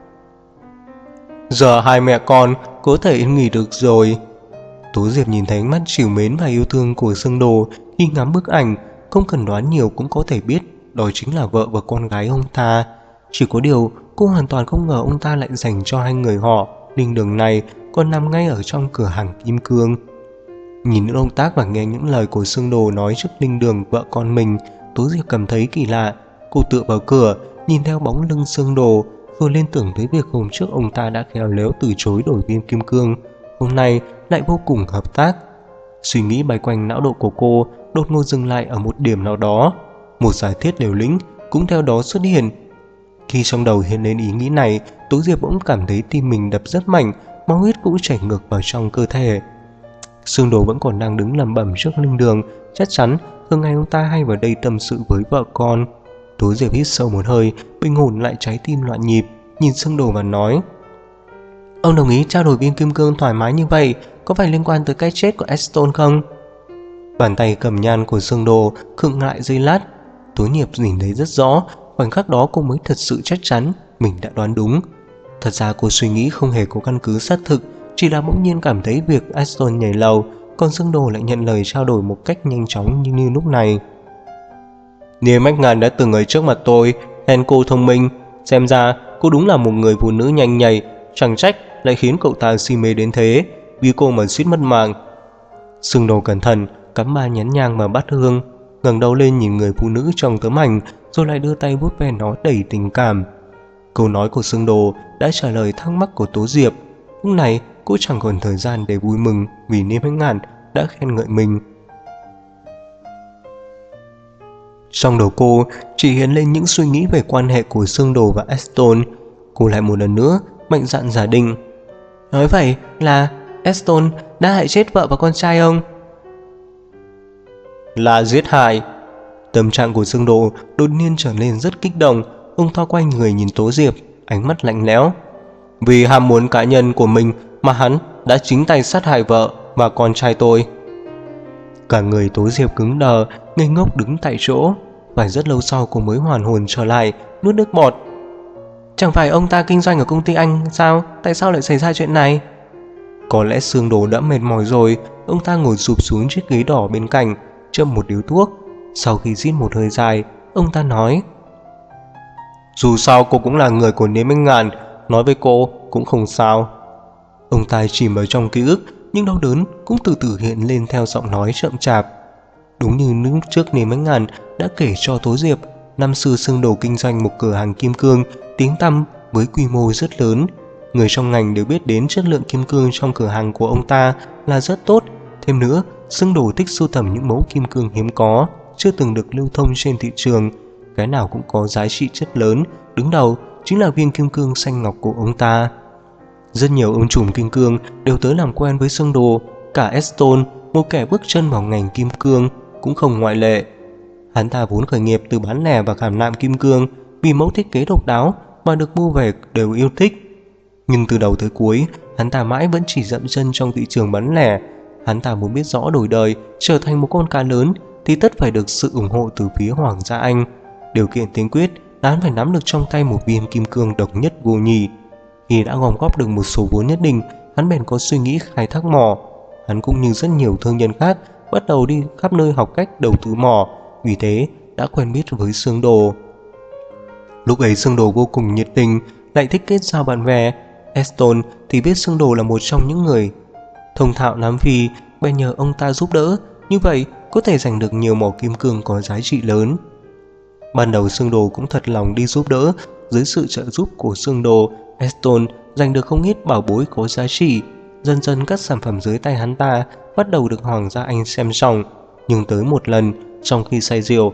Giờ hai mẹ con có thể yên nghỉ được rồi. Tố Diệp nhìn thấy ánh mắt trìu mến và yêu thương của Sương Đồ khi ngắm bức ảnh, không cần đoán nhiều cũng có thể biết đó chính là vợ và con gái ông ta. Chỉ có điều cô hoàn toàn không ngờ ông ta lại dành cho hai người họ linh đường này còn nằm ngay ở trong cửa hàng kim cương. Nhìn những động tác và nghe những lời của Sương Đồ nói trước linh đường vợ con mình, Tố Diệp cảm thấy kỳ lạ. Cô tựa vào cửa, nhìn theo bóng lưng Sương Đồ, rồi liên tưởng tới việc hôm trước ông ta đã khéo léo từ chối đổi viên kim cương, hôm nay lại vô cùng hợp tác. Suy nghĩ bay quanh não độ của cô đột ngột dừng lại ở một điểm nào đó. Một giả thiết liều lĩnh cũng theo đó xuất hiện. Khi trong đầu hiện lên ý nghĩ này, Tố Diệp bỗng cảm thấy tim mình đập rất mạnh, máu huyết cũng chảy ngược vào trong cơ thể. Sương Đồ vẫn còn đang đứng lẩm bẩm trước linh đường. Chắc chắn thường ngày ông ta hay vào đây tâm sự với vợ con. Tố Diệp hít sâu một hơi, bình ổn lại trái tim loạn nhịp, nhìn Sương Đồ và nói: Ông đồng ý trao đổi viên kim cương thoải mái như vậy, có phải liên quan tới cái chết của Eston không? Bàn tay cầm nhan của Sương Đồ khựng lại giây lát. Tố Diệp nhìn thấy rất rõ, khoảnh khắc đó cô mới thật sự chắc chắn mình đã đoán đúng. Thật ra cô suy nghĩ không hề có căn cứ xác thực, chỉ là bỗng nhiên cảm thấy việc Eston nhảy lầu, còn Sương Đồ lại nhận lời trao đổi một cách nhanh chóng như, như lúc này. Nia Magnan đã từng ở trước mặt tôi, khen cô thông minh, xem ra cô đúng là một người phụ nữ nhanh nhạy, chẳng trách lại khiến cậu ta si mê đến thế, vì cô mà suýt mất mạng. Sương Đồ cẩn thận cắm ba nhánh nhang vào bát hương, ngẩng đầu lên nhìn người phụ nữ trong tấm ảnh, rồi lại đưa tay vuốt ve nó đầy tình cảm. Câu nói của Sương Đồ đã trả lời thắc mắc của Tố Diệp. Lúc này cô chẳng còn thời gian để vui mừng vì Nia Magnan đã khen ngợi mình. Trong đầu cô chỉ hiện lên những suy nghĩ về quan hệ của Sương Đồ và Eston. Cô lại một lần nữa mạnh dạn giả định: nói vậy là Eston đã hại chết vợ và con trai ông. Là giết hại. Tâm trạng của Sương Đồ đột nhiên trở nên rất kích động. Ông thoa quay người nhìn Tố Diệp, ánh mắt lạnh lẽo. Vì ham muốn cá nhân của mình mà hắn đã chính tay sát hại vợ và con trai tôi. Cả người Tố Diệp cứng đờ, ngây ngốc đứng tại chỗ. Phải rất lâu sau cô mới hoàn hồn trở lại, nuốt nước bọt. Chẳng phải ông ta kinh doanh ở công ty anh sao? Tại sao lại xảy ra chuyện này? Có lẽ Sương Đồ đã mệt mỏi rồi. Ông ta ngồi sụp xuống chiếc ghế đỏ bên cạnh, châm một điếu thuốc. Sau khi rít một hơi dài, ông ta nói: dù sao cô cũng là người của Nia Magnan, nói với cô cũng không sao. Ông ta chìm ở trong ký ức, nhưng đau đớn cũng từ từ hiện lên theo giọng nói chậm chạp. Đúng như lúc trước Nia Magnan đã kể cho Tố Diệp, năm xưa Sương Đồ kinh doanh một cửa hàng kim cương tiếng tăm với quy mô rất lớn. Người trong ngành đều biết đến chất lượng kim cương trong cửa hàng của ông ta là rất tốt. Thêm nữa, Sương Đồ thích sưu tầm những mẫu kim cương hiếm có, chưa từng được lưu thông trên thị trường. Cái nào cũng có giá trị chất lớn, đứng đầu chính là viên kim cương xanh ngọc của ông ta. Rất nhiều ông trùm kim cương đều tới làm quen với Sương Đồ, cả Eston, một kẻ bước chân vào ngành kim cương, cũng không ngoại lệ. Hắn ta vốn khởi nghiệp từ bán lẻ và khảm nạm kim cương, vì mẫu thiết kế độc đáo mà được mua về đều yêu thích. Nhưng từ đầu tới cuối, hắn ta mãi vẫn chỉ dậm chân trong thị trường bán lẻ. Hắn ta muốn biết rõ đổi đời, trở thành một con cá lớn thì tất phải được sự ủng hộ từ phía Hoàng gia Anh. Điều kiện tiên quyết là hắn phải nắm được trong tay một viên kim cương độc nhất vô nhị. Khi đã gom góp được một số vốn nhất định, hắn bèn có suy nghĩ khai thác mỏ. Hắn cũng như rất nhiều thương nhân khác bắt đầu đi khắp nơi học cách đầu tư mỏ, vì thế đã quen biết với Sương Đồ. Lúc ấy Sương Đồ vô cùng nhiệt tình, lại thích kết giao bạn bè. Eston thì biết Sương Đồ là một trong những người thông thạo Nam Phi, bèn nhờ ông ta giúp đỡ, như vậy có thể giành được nhiều mỏ kim cương có giá trị lớn. Ban đầu Sương Đồ cũng thật lòng đi giúp đỡ. Dưới sự trợ giúp của Sương Đồ, Eston giành được không ít bảo bối có giá trị. Dần dần các sản phẩm dưới tay hắn ta bắt đầu được Hoàng gia Anh xem trọng. Nhưng tới một lần, trong khi say rượu,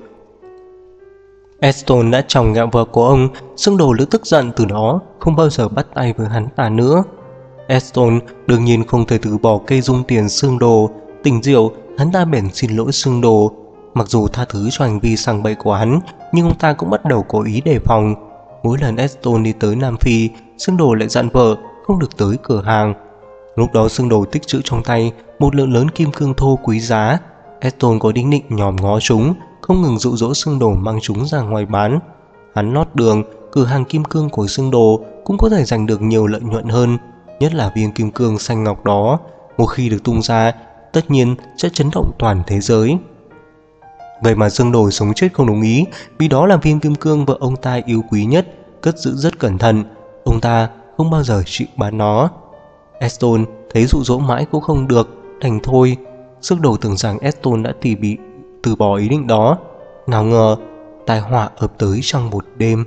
Eston đã chồng ghẹo vợ của ông. Sương Đồ lỡ tức giận, từ đó không bao giờ bắt tay với hắn ta nữa. Eston đương nhiên không thể từ bỏ cây dung tiền Sương Đồ. Tỉnh rượu, hắn ta bèn xin lỗi Sương Đồ. Mặc dù tha thứ cho hành vi sằng bậy của hắn, nhưng ông ta cũng bắt đầu có ý đề phòng. Mỗi lần Eston đi tới Nam Phi, Sương Đồ lại dặn vợ không được tới cửa hàng. Lúc đó Sương Đồ tích trữ trong tay một lượng lớn kim cương thô quý giá. Eston có ý định nhòm ngó chúng, không ngừng dụ dỗ Sương Đồ mang chúng ra ngoài bán. Hắn lót đường, cửa hàng kim cương của Sương Đồ cũng có thể giành được nhiều lợi nhuận hơn, nhất là viên kim cương xanh ngọc đó. Một khi được tung ra, tất nhiên sẽ chấn động toàn thế giới. Vậy mà Sương Đồ sống chết không đồng ý, vì đó là viên kim cương vợ ông ta yêu quý nhất, cất giữ rất cẩn thận. Ông ta không bao giờ chịu bán nó. Eston thấy dụ dỗ mãi cũng không được, đành thôi. Sương Đồ tưởng rằng Eston đã tỉ bị từ bỏ ý định đó, nào ngờ tai họa ập tới trong một đêm.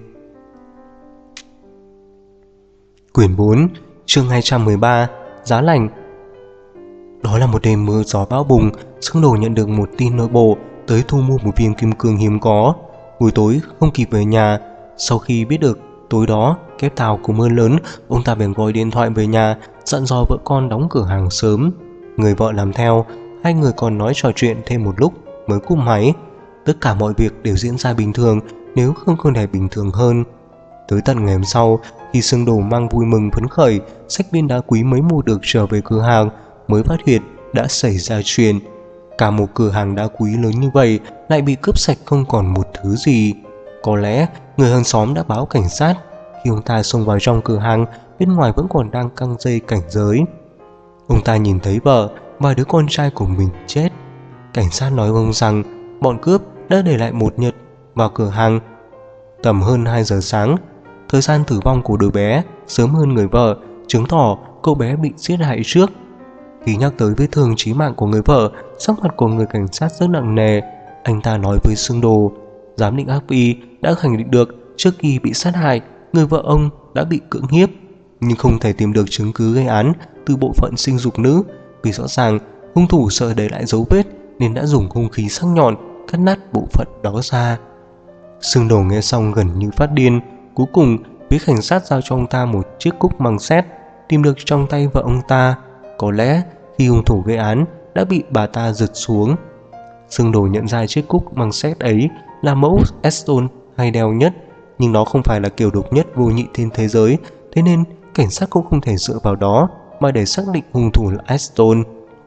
Quyển bốn, chương hai trăm mười ba, giá lành. Đó là một đêm mưa gió bão bùng. Sương Đồ nhận được một tin nội bộ tới thu mua một viên kim cương hiếm có. Buổi tối không kịp về nhà. Sau khi biết được tối đó Cape Town có mưa lớn, ông ta bèn gọi điện thoại về nhà dặn dò vợ con đóng cửa hàng sớm. Người vợ làm theo. Hai người còn nói trò chuyện thêm một lúc mới cúp máy. Tất cả mọi việc đều diễn ra bình thường, nếu không còn thể bình thường hơn. Tới tận ngày hôm sau, khi Sương Đồ mang vui mừng phấn khởi xách viên đá quý mới mua được trở về cửa hàng, mới phát hiện đã xảy ra chuyện. Cả một cửa hàng đá quý lớn như vậy lại bị cướp sạch không còn một thứ gì. Có lẽ người hàng xóm đã báo cảnh sát. Khi ông ta xông vào trong cửa hàng, bên ngoài vẫn còn đang căng dây cảnh giới. Ông ta nhìn thấy vợ và đứa con trai của mình chết. Cảnh sát nói với ông rằng bọn cướp đã để lại một nhật vào cửa hàng. Tầm hơn hai giờ sáng, thời gian tử vong của đứa bé sớm hơn người vợ, chứng tỏ cậu bé bị giết hại trước. Khi nhắc tới vết thương chí mạng của người vợ, sắc mặt của người cảnh sát rất nặng nề. Anh ta nói với Sương Đồ, giám định ác quy đã khẳng định được trước khi bị sát hại, người vợ ông đã bị cưỡng hiếp, nhưng không thể tìm được chứng cứ gây án từ bộ phận sinh dục nữ, vì rõ ràng hung thủ sợ để lại dấu vết nên đã dùng hung khí sắc nhọn cắt nát bộ phận đó ra. Sương Đồ nghe xong gần như phát điên. Cuối cùng phía cảnh sát giao cho ông ta một chiếc cúc măng sét tìm được trong tay vợ ông ta. Có lẽ khi hung thủ gây án đã bị bà ta giật xuống. Sương Đồ nhận ra chiếc cúc măng sét ấy là mẫu Aston hay đeo nhất, nhưng nó không phải là kiểu độc nhất vô nhị trên thế giới, thế nên cảnh sát cũng không thể dựa vào đó mà để xác định hung thủ là Aston.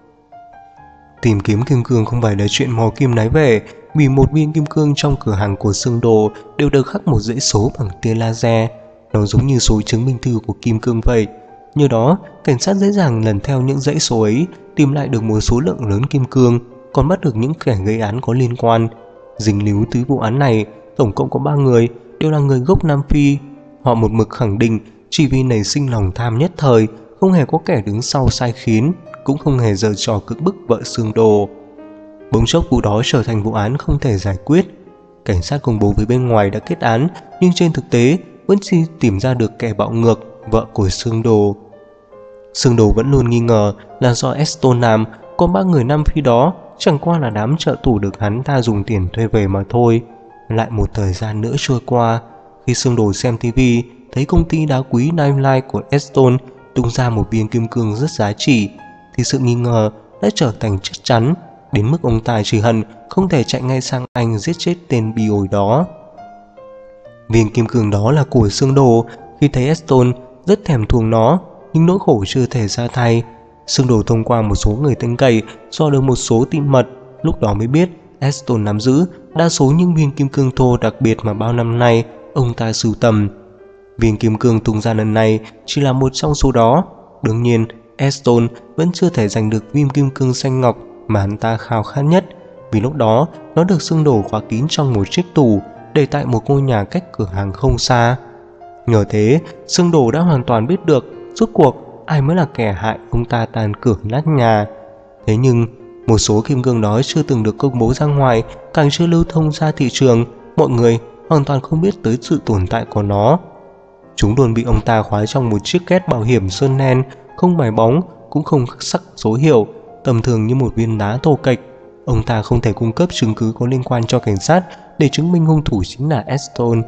Tìm kiếm kim cương không phải là chuyện mò kim nái về, vì một viên kim cương trong cửa hàng của Sương Đồ đều được khắc một dãy số bằng tia laser. Nó giống như số chứng minh thư của kim cương vậy. Nhờ đó, cảnh sát dễ dàng lần theo những dãy số ấy tìm lại được một số lượng lớn kim cương, còn bắt được những kẻ gây án có liên quan. Dính líu tới vụ án này, tổng cộng có ba người, đều là người gốc Nam Phi. Họ một mực khẳng định chỉ vì nảy sinh lòng tham nhất thời, không hề có kẻ đứng sau sai khiến, cũng không hề giở trò cưỡng bức vợ Sương Đồ. Bỗng chốc vụ đó trở thành vụ án không thể giải quyết. Cảnh sát công bố với bên ngoài đã kết án, nhưng trên thực tế vẫn chỉ tìm ra được kẻ bạo ngược, vợ của Sương Đồ. Sương Đồ vẫn luôn nghi ngờ là do Aston làm, còn ba người Nam Phi đó chẳng qua là đám trợ thủ được hắn ta dùng tiền thuê về mà thôi. Lại một thời gian nữa trôi qua, khi Sương Đồ xem tivi thấy công ty đá quý Limelight của Aston tung ra một viên kim cương rất giá trị, thì sự nghi ngờ đã trở thành chắc chắn, đến mức ông ta chỉ hận không thể chạy ngay sang Anh giết chết tên bi ổi đó. Viên kim cương đó là của Sương Đồ. Khi thấy Aston rất thèm thuồng nó, nhưng nỗi khổ chưa thể ra tay. Sương Đồ thông qua một số người tin cậy dò được một số tin mật, lúc đó mới biết Aston nắm giữ đa số những viên kim cương thô đặc biệt mà bao năm nay ông ta sưu tầm. Viên kim cương tung ra lần này chỉ là một trong số đó. Đương nhiên, Aston vẫn chưa thể giành được viên kim cương xanh ngọc mà hắn ta khao khát nhất, vì lúc đó nó được Sương Đồ khóa kín trong một chiếc tủ để tại một ngôi nhà cách cửa hàng không xa. Nhờ thế, Sương Đồ đã hoàn toàn biết được rốt cuộc ai mới là kẻ hại ông ta tàn cửa nát nhà. Thế nhưng một số kim cương đó chưa từng được công bố ra ngoài, càng chưa lưu thông ra thị trường, mọi người hoàn toàn không biết tới sự tồn tại của nó. Chúng luôn bị ông ta khóa trong một chiếc két bảo hiểm sơn đen, không mài bóng, cũng không khắc sắc số hiệu, tầm thường như một viên đá thô kệch. Ông ta không thể cung cấp chứng cứ có liên quan cho cảnh sát để chứng minh hung thủ chính là Aston.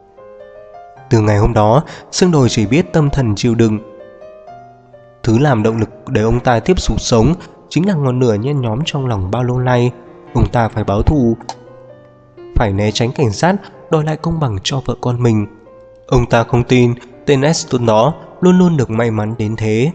Từ ngày hôm đó, Sương Đồ chỉ biết tâm thần chịu đựng. Thứ làm động lực để ông ta tiếp tục sống chính là ngọn lửa nhen nhóm trong lòng bao lâu nay. Ông ta phải báo thù, phải né tránh cảnh sát, đòi lại công bằng cho vợ con mình. Ông ta không tin tên Aston đó luôn luôn được may mắn đến thế.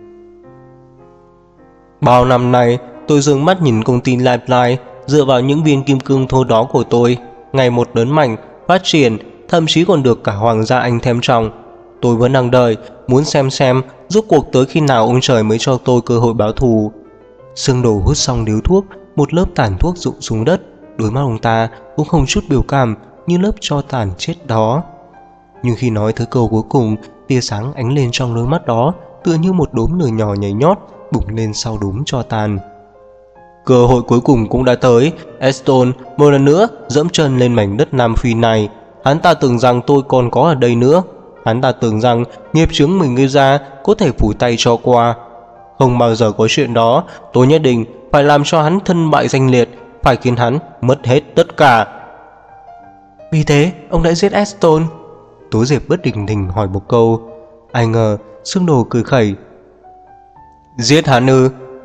Bao năm nay, tôi dương mắt nhìn công ty Limelight dựa vào những viên kim cương thô đó của tôi, ngày một lớn mạnh, phát triển, thậm chí còn được cả Hoàng gia Anh thèm trọng. Tôi vẫn đang đợi, muốn xem xem rốt cuộc tới khi nào ông trời mới cho tôi cơ hội báo thù. Sương Đồ hút xong điếu thuốc, một lớp tàn thuốc rụng xuống đất. Đôi mắt ông ta cũng không chút biểu cảm như lớp tro tàn chết đó. Nhưng khi nói tới câu cuối cùng, tia sáng ánh lên trong đôi mắt đó, tựa như một đốm lửa nhỏ nhảy nhót bùng lên sau đốm tro tàn. Cơ hội cuối cùng cũng đã tới. Aston một lần nữa dẫm chân lên mảnh đất Nam Phi này. Hắn ta tưởng rằng tôi còn có ở đây nữa. Hắn ta tưởng rằng nghiệp chướng mình gây ra có thể phủ tay cho qua. Không bao giờ có chuyện đó. Tôi nhất định phải làm cho hắn thân bại danh liệt, phải khiến hắn mất hết tất cả. Vì thế ông đã giết Aston? Tố Diệp bất định thình hỏi một câu. Ai ngờ Sương Đồ cười khẩy. Giết hắn ư?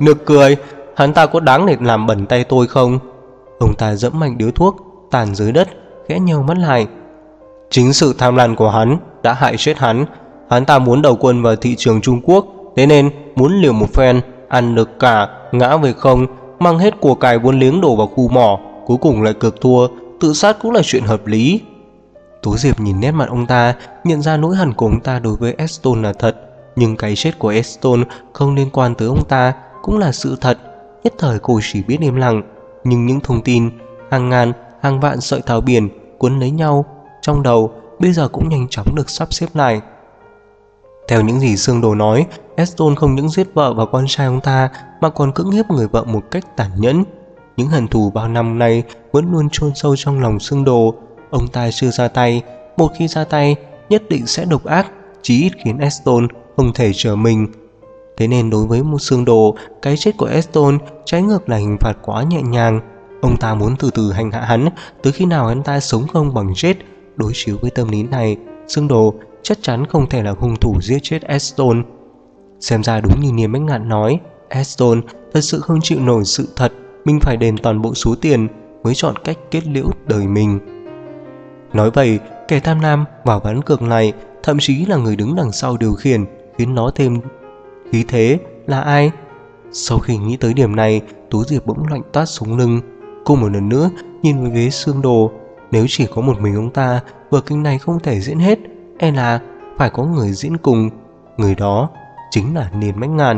Nực cười, hắn ta có đáng để làm bẩn tay tôi không? Ông ta dẫm mạnh điếu thuốc tàn dưới đất, khẽ nheo mắt lại. Chính sự tham lam của hắn đã hại chết hắn. Hắn ta muốn đầu quân vào thị trường Trung Quốc, thế nên muốn liều một phen, ăn được cả, ngã về không, mang hết của cải vốn liếng đổ vào khu mỏ, cuối cùng lại cực thua, tự sát cũng là chuyện hợp lý. Tố Diệp nhìn nét mặt ông ta, nhận ra nỗi hận của ông ta đối với Aston là thật, nhưng cái chết của Aston không liên quan tới ông ta cũng là sự thật. Nhất thời cô chỉ biết im lặng, nhưng những thông tin hàng ngàn, hàng vạn sợi thảo biển cuốn lấy nhau trong đầu bây giờ cũng nhanh chóng được sắp xếp lại. Theo những gì Sương Đồ nói, Aston không những giết vợ và con trai ông ta mà còn cưỡng hiếp người vợ một cách tàn nhẫn. Những hận thù bao năm nay vẫn luôn chôn sâu trong lòng Sương Đồ. Ông ta chưa ra tay, một khi ra tay nhất định sẽ độc ác, chí ít khiến Aston không thể trở mình. Thế nên đối với một Sương Đồ, cái chết của Aston trái ngược là hình phạt quá nhẹ nhàng. Ông ta muốn từ từ hành hạ hắn tới khi nào hắn ta sống không bằng chết. Đối chiếu với tâm lý này, Sương Đồ chắc chắn không thể là hung thủ giết chết Aston. Xem ra đúng như Niềm Bách Ngạn nói, Aston thật sự không chịu nổi sự thật mình phải đền toàn bộ số tiền mới chọn cách kết liễu đời mình. Nói vậy, kẻ tham lam vào ván cược này thậm chí là người đứng đằng sau điều khiển khiến nó thêm khí thế là ai? Sau khi nghĩ tới điểm này, Tú Diệp bỗng lạnh toát sống lưng. Cô một lần nữa nhìn về phía Sương Đồ. Nếu chỉ có một mình ông ta, vở kịch này không thể diễn hết, e là phải có người diễn cùng. Người đó chính là Niên Bách Ngạn.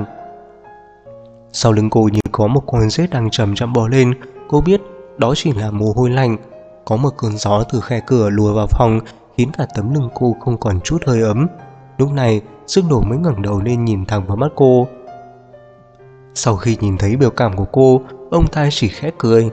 Sau lưng cô như có một con rết đang chậm chậm bò lên. Cô biết đó chỉ là mồ hôi lạnh. Có một cơn gió từ khe cửa lùa vào phòng, khiến cả tấm lưng cô không còn chút hơi ấm. Lúc này Sương Đồ mới ngẩng đầu lên nhìn thẳng vào mắt cô. Sau khi nhìn thấy biểu cảm của cô, ông ta chỉ khẽ cười.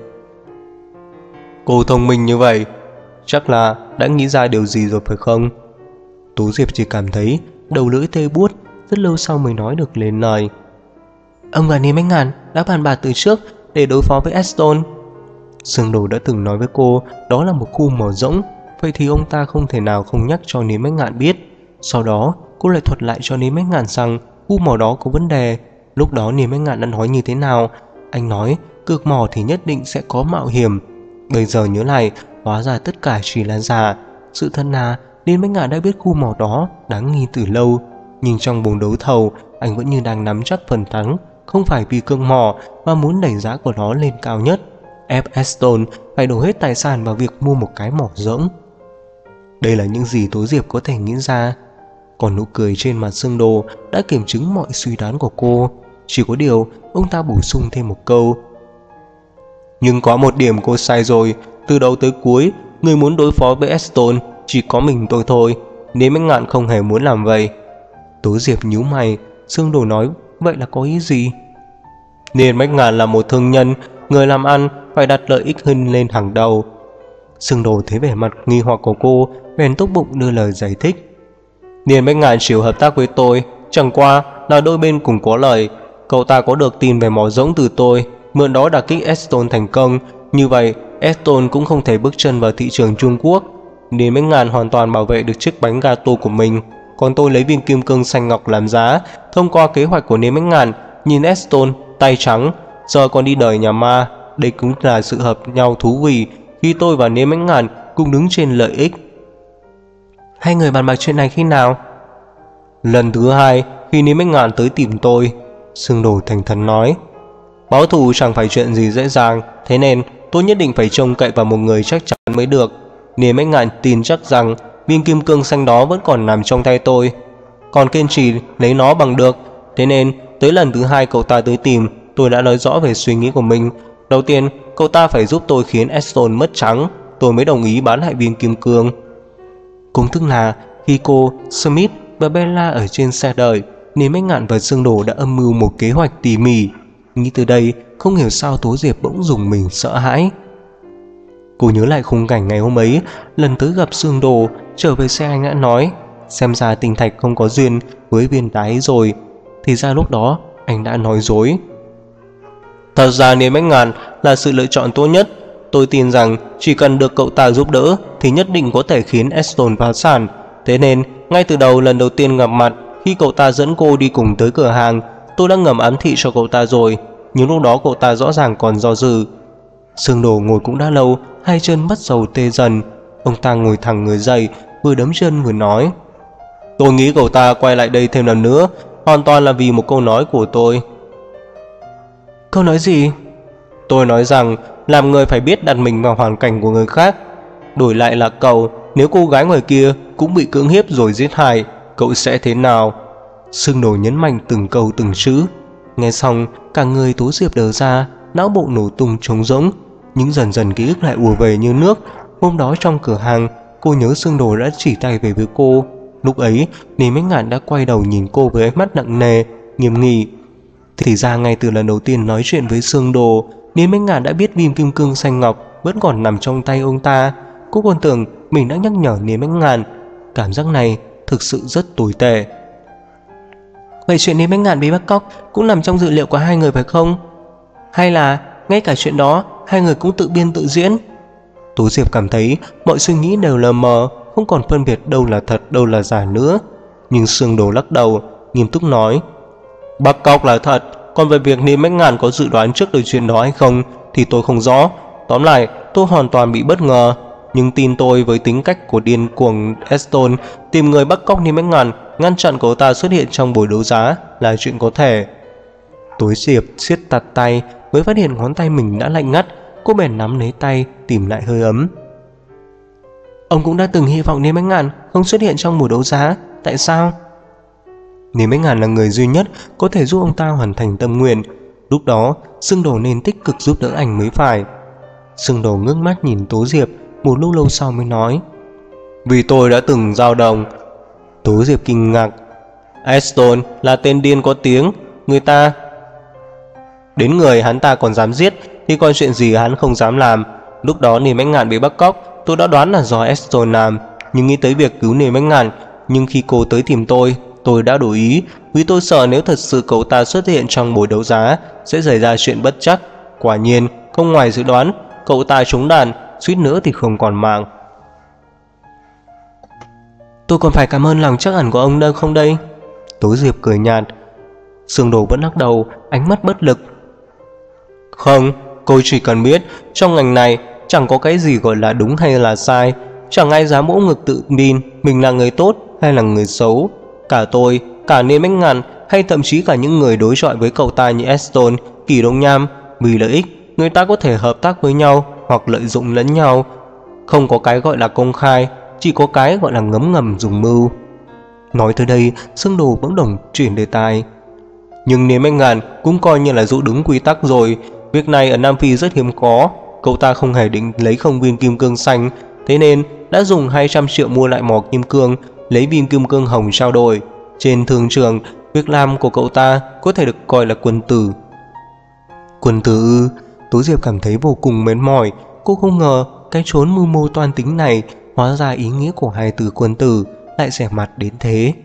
Cô thông minh như vậy, chắc là đã nghĩ ra điều gì rồi phải không? Tú Diệp chỉ cảm thấy đầu lưỡi tê buốt, rất lâu sau mới nói được lên lời. Ông và Niên Bách Ngạn đã bàn bạc từ trước để đối phó với Aston. Sương Đồ đã từng nói với cô đó là một khu mỏ rỗng, vậy thì ông ta không thể nào không nhắc cho Niên Bách Ngạn biết. Sau đó cô lại thuật lại cho Niên Bách Ngạn rằng khu mỏ đó có vấn đề. Lúc đó Niên Bách Ngạn đã nói như thế nào? Anh nói cược mỏ thì nhất định sẽ có mạo hiểm. Bây giờ nhớ lại, hóa ra tất cả chỉ là giả. Sự thật là Niên Bách Ngạn đã biết khu mỏ đó đáng nghi từ lâu, nhưng trong vòng đấu thầu anh vẫn như đang nắm chắc phần thắng, không phải vì cược mỏ mà muốn đẩy giá của nó lên cao nhất, ép Aston phải đổ hết tài sản vào việc mua một cái mỏ rỗng. Đây là những gì Tố Diệp có thể nghĩ ra. Còn nụ cười trên mặt Sương Đồ đã kiểm chứng mọi suy đoán của cô. Chỉ có điều ông ta bổ sung thêm một câu. Nhưng có một điểm cô sai rồi. Từ đầu tới cuối, người muốn đối phó với Aston chỉ có mình tôi thôi. Niên Bách Ngạn không hề muốn làm vậy. Tố Diệp nhíu mày. Sương Đồ nói vậy là có ý gì? Niên Bách Ngạn là một thương nhân, người làm ăn phải đặt lợi ích hơn lên hàng đầu. Sương Đồ thấy vẻ mặt nghi hoặc của cô, bèn tốt bụng đưa lời giải thích. Niên Bách Ngạn chịu hợp tác với tôi, chẳng qua là đôi bên cùng có lợi. Cậu ta có được tin về mỏ rỗng từ tôi, mượn đó đả kích Aston thành công. Như vậy Aston cũng không thể bước chân vào thị trường Trung Quốc. Niên Bách Ngạn hoàn toàn bảo vệ được chiếc bánh gato của mình, còn tôi lấy viên kim cương xanh ngọc làm giá. Thông qua kế hoạch của Niên Bách Ngạn, nhìn Aston tay trắng, giờ còn đi đời nhà ma. Đây cũng là sự hợp nhau thú vị khi tôi và Niên Bách Ngạn cùng đứng trên lợi ích. Hai người bàn bạc chuyện này khi nào? Lần thứ hai, khi Niên Bách Ngạn tới tìm tôi. Sương Đồ thành thật nói. Báo thù chẳng phải chuyện gì dễ dàng, thế nên tôi nhất định phải trông cậy vào một người chắc chắn mới được. Niên Bách Ngạn tin chắc rằng viên kim cương xanh đó vẫn còn nằm trong tay tôi, còn kiên trì lấy nó bằng được. Thế nên tới lần thứ hai cậu ta tới tìm, tôi đã nói rõ về suy nghĩ của mình. Đầu tiên, cậu ta phải giúp tôi khiến Aston mất trắng, tôi mới đồng ý bán lại viên kim cương. Cũng tức là khi cô, Smith và Bella ở trên xe đợi, Niên Bách Ngạn và Sương Đồ đã âm mưu một kế hoạch tỉ mỉ. Nghĩ từ đây, không hiểu sao Tố Diệp bỗng dùng mình sợ hãi. Cô nhớ lại khung cảnh ngày hôm ấy, lần tới gặp Sương Đồ, trở về xe anh đã nói, xem ra Tinh Thạch không có duyên với viên đá ấy rồi. Thì ra lúc đó anh đã nói dối. Thật ra Niên Bách Ngạn là sự lựa chọn tốt nhất. Tôi tin rằng chỉ cần được cậu ta giúp đỡ thì nhất định có thể khiến Aston phá sản. Thế nên ngay từ đầu lần đầu tiên gặp mặt, khi cậu ta dẫn cô đi cùng tới cửa hàng, tôi đã ngầm ám thị cho cậu ta rồi, nhưng lúc đó cậu ta rõ ràng còn do dự. Sương Đồ ngồi cũng đã lâu, hai chân bắt đầu tê dần. Ông ta ngồi thẳng người dậy, vừa đấm chân vừa nói: Tôi nghĩ cậu ta quay lại đây thêm lần nữa hoàn toàn là vì một câu nói của tôi. Câu nói gì? Tôi nói rằng làm người phải biết đặt mình vào hoàn cảnh của người khác. Đổi lại là cậu, nếu cô gái ngoài kia cũng bị cưỡng hiếp rồi giết hại, cậu sẽ thế nào? Sương Đồ nhấn mạnh từng câu từng chữ. Nghe xong, cả người Tố Diệp đờ ra, não bộ nổ tung trống rỗng. Nhưng dần dần ký ức lại ùa về như nước. Hôm đó trong cửa hàng, cô nhớ Sương Đồ đã chỉ tay về với cô. Lúc ấy, Lý Mách Ngạn đã quay đầu nhìn cô với ánh mắt nặng nề, nghiêm nghị. Thì ra ngay từ lần đầu tiên nói chuyện với Sương Đồ, Lý Mách Ngạn đã biết viên kim cương xanh ngọc vẫn còn nằm trong tay ông ta. Cô còn tưởng mình đã nhắc nhở Lý Mách Ngạn. Cảm giác này thực sự rất tồi tệ. Vậy chuyện Lý Mách Ngạn bị bắt cóc cũng nằm trong dự liệu của hai người phải không? Hay là ngay cả chuyện đó hai người cũng tự biên tự diễn? Tố Diệp cảm thấy mọi suy nghĩ đều lờ mờ, không còn phân biệt đâu là thật đâu là giả nữa. Nhưng Sương Đồ lắc đầu, nghiêm túc nói: Bắt cóc là thật, còn về việc Lý Mách Ngạn có dự đoán trước được chuyện đó hay không thì tôi không rõ. Tóm lại, tôi hoàn toàn bị bất ngờ. Nhưng tin tôi, với tính cách của điên cuồng Eston, tìm người bắt cóc Lý Mách Ngạn, ngăn chặn cậu ta xuất hiện trong buổi đấu giá là chuyện có thể. Tố Diệp siết chặt tay, mới phát hiện ngón tay mình đã lạnh ngắt. Cô bèn nắm lấy tay, tìm lại hơi ấm. Ông cũng đã từng hy vọng Lý Mách Ngạn không xuất hiện trong buổi đấu giá. Tại sao? Lý Mách Ngạn là người duy nhất có thể giúp ông ta hoàn thành tâm nguyện. Lúc đó, Sương Đồ nên tích cực giúp đỡ anh mới phải. Sương Đồ ngước mắt nhìn Tố Diệp, một lúc lâu sau mới nói: Vì tôi đã từng giao đồng. Tố Diệp kinh ngạc: Eston là tên điên có tiếng, người ta đến người hắn ta còn dám giết thì còn chuyện gì hắn không dám làm. Lúc đó Lý Mách Ngạn bị bắt cóc, tôi đã đoán là do Eston làm, nhưng nghĩ tới việc cứu Lý Mách Ngạn. Nhưng khi cô tới tìm tôi, tôi đã đổi ý, vì tôi sợ nếu thật sự cậu ta xuất hiện trong buổi đấu giá sẽ xảy ra chuyện bất trắc. Quả nhiên, không ngoài dự đoán, cậu ta trúng đạn, suýt nữa thì không còn mạng. Tôi còn phải cảm ơn lòng trắc ẩn của ông đâu không đây? Tố Diệp cười nhạt. Sương Đồ vẫn lắc đầu, ánh mắt bất lực. Không, cô chỉ cần biết trong ngành này chẳng có cái gì gọi là đúng hay là sai. Chẳng ai dám vỗ ngực tự tin mình là người tốt hay là người xấu. Cả tôi, cả Lý Mách Ngạn, hay thậm chí cả những người đối chọi với cậu ta như Eston, Kỳ Đông Nham, vì lợi ích người ta có thể hợp tác với nhau hoặc lợi dụng lẫn nhau. Không có cái gọi là công khai, chỉ có cái gọi là ngấm ngầm dùng mưu. Nói tới đây, Sương Đồ bỗng đồng chuyển đề tài. Nhưng Lý Mách Ngạn cũng coi như là giữ đúng quy tắc rồi. Việc này ở Nam Phi rất hiếm có. Cậu ta không hề định lấy không viên kim cương xanh, thế nên đã dùng hai trăm triệu mua lại mỏ kim cương, lấy viên kim cương hồng trao đổi. Trên thương trường, việc làm của cậu ta có thể được coi là quân tử. Quân tử ư? Tố Diệp cảm thấy vô cùng mệt mỏi. Cô không ngờ cái chốn mưu mô toan tính này hóa ra ý nghĩa của hai từ quân tử lại rẻ mặt đến thế.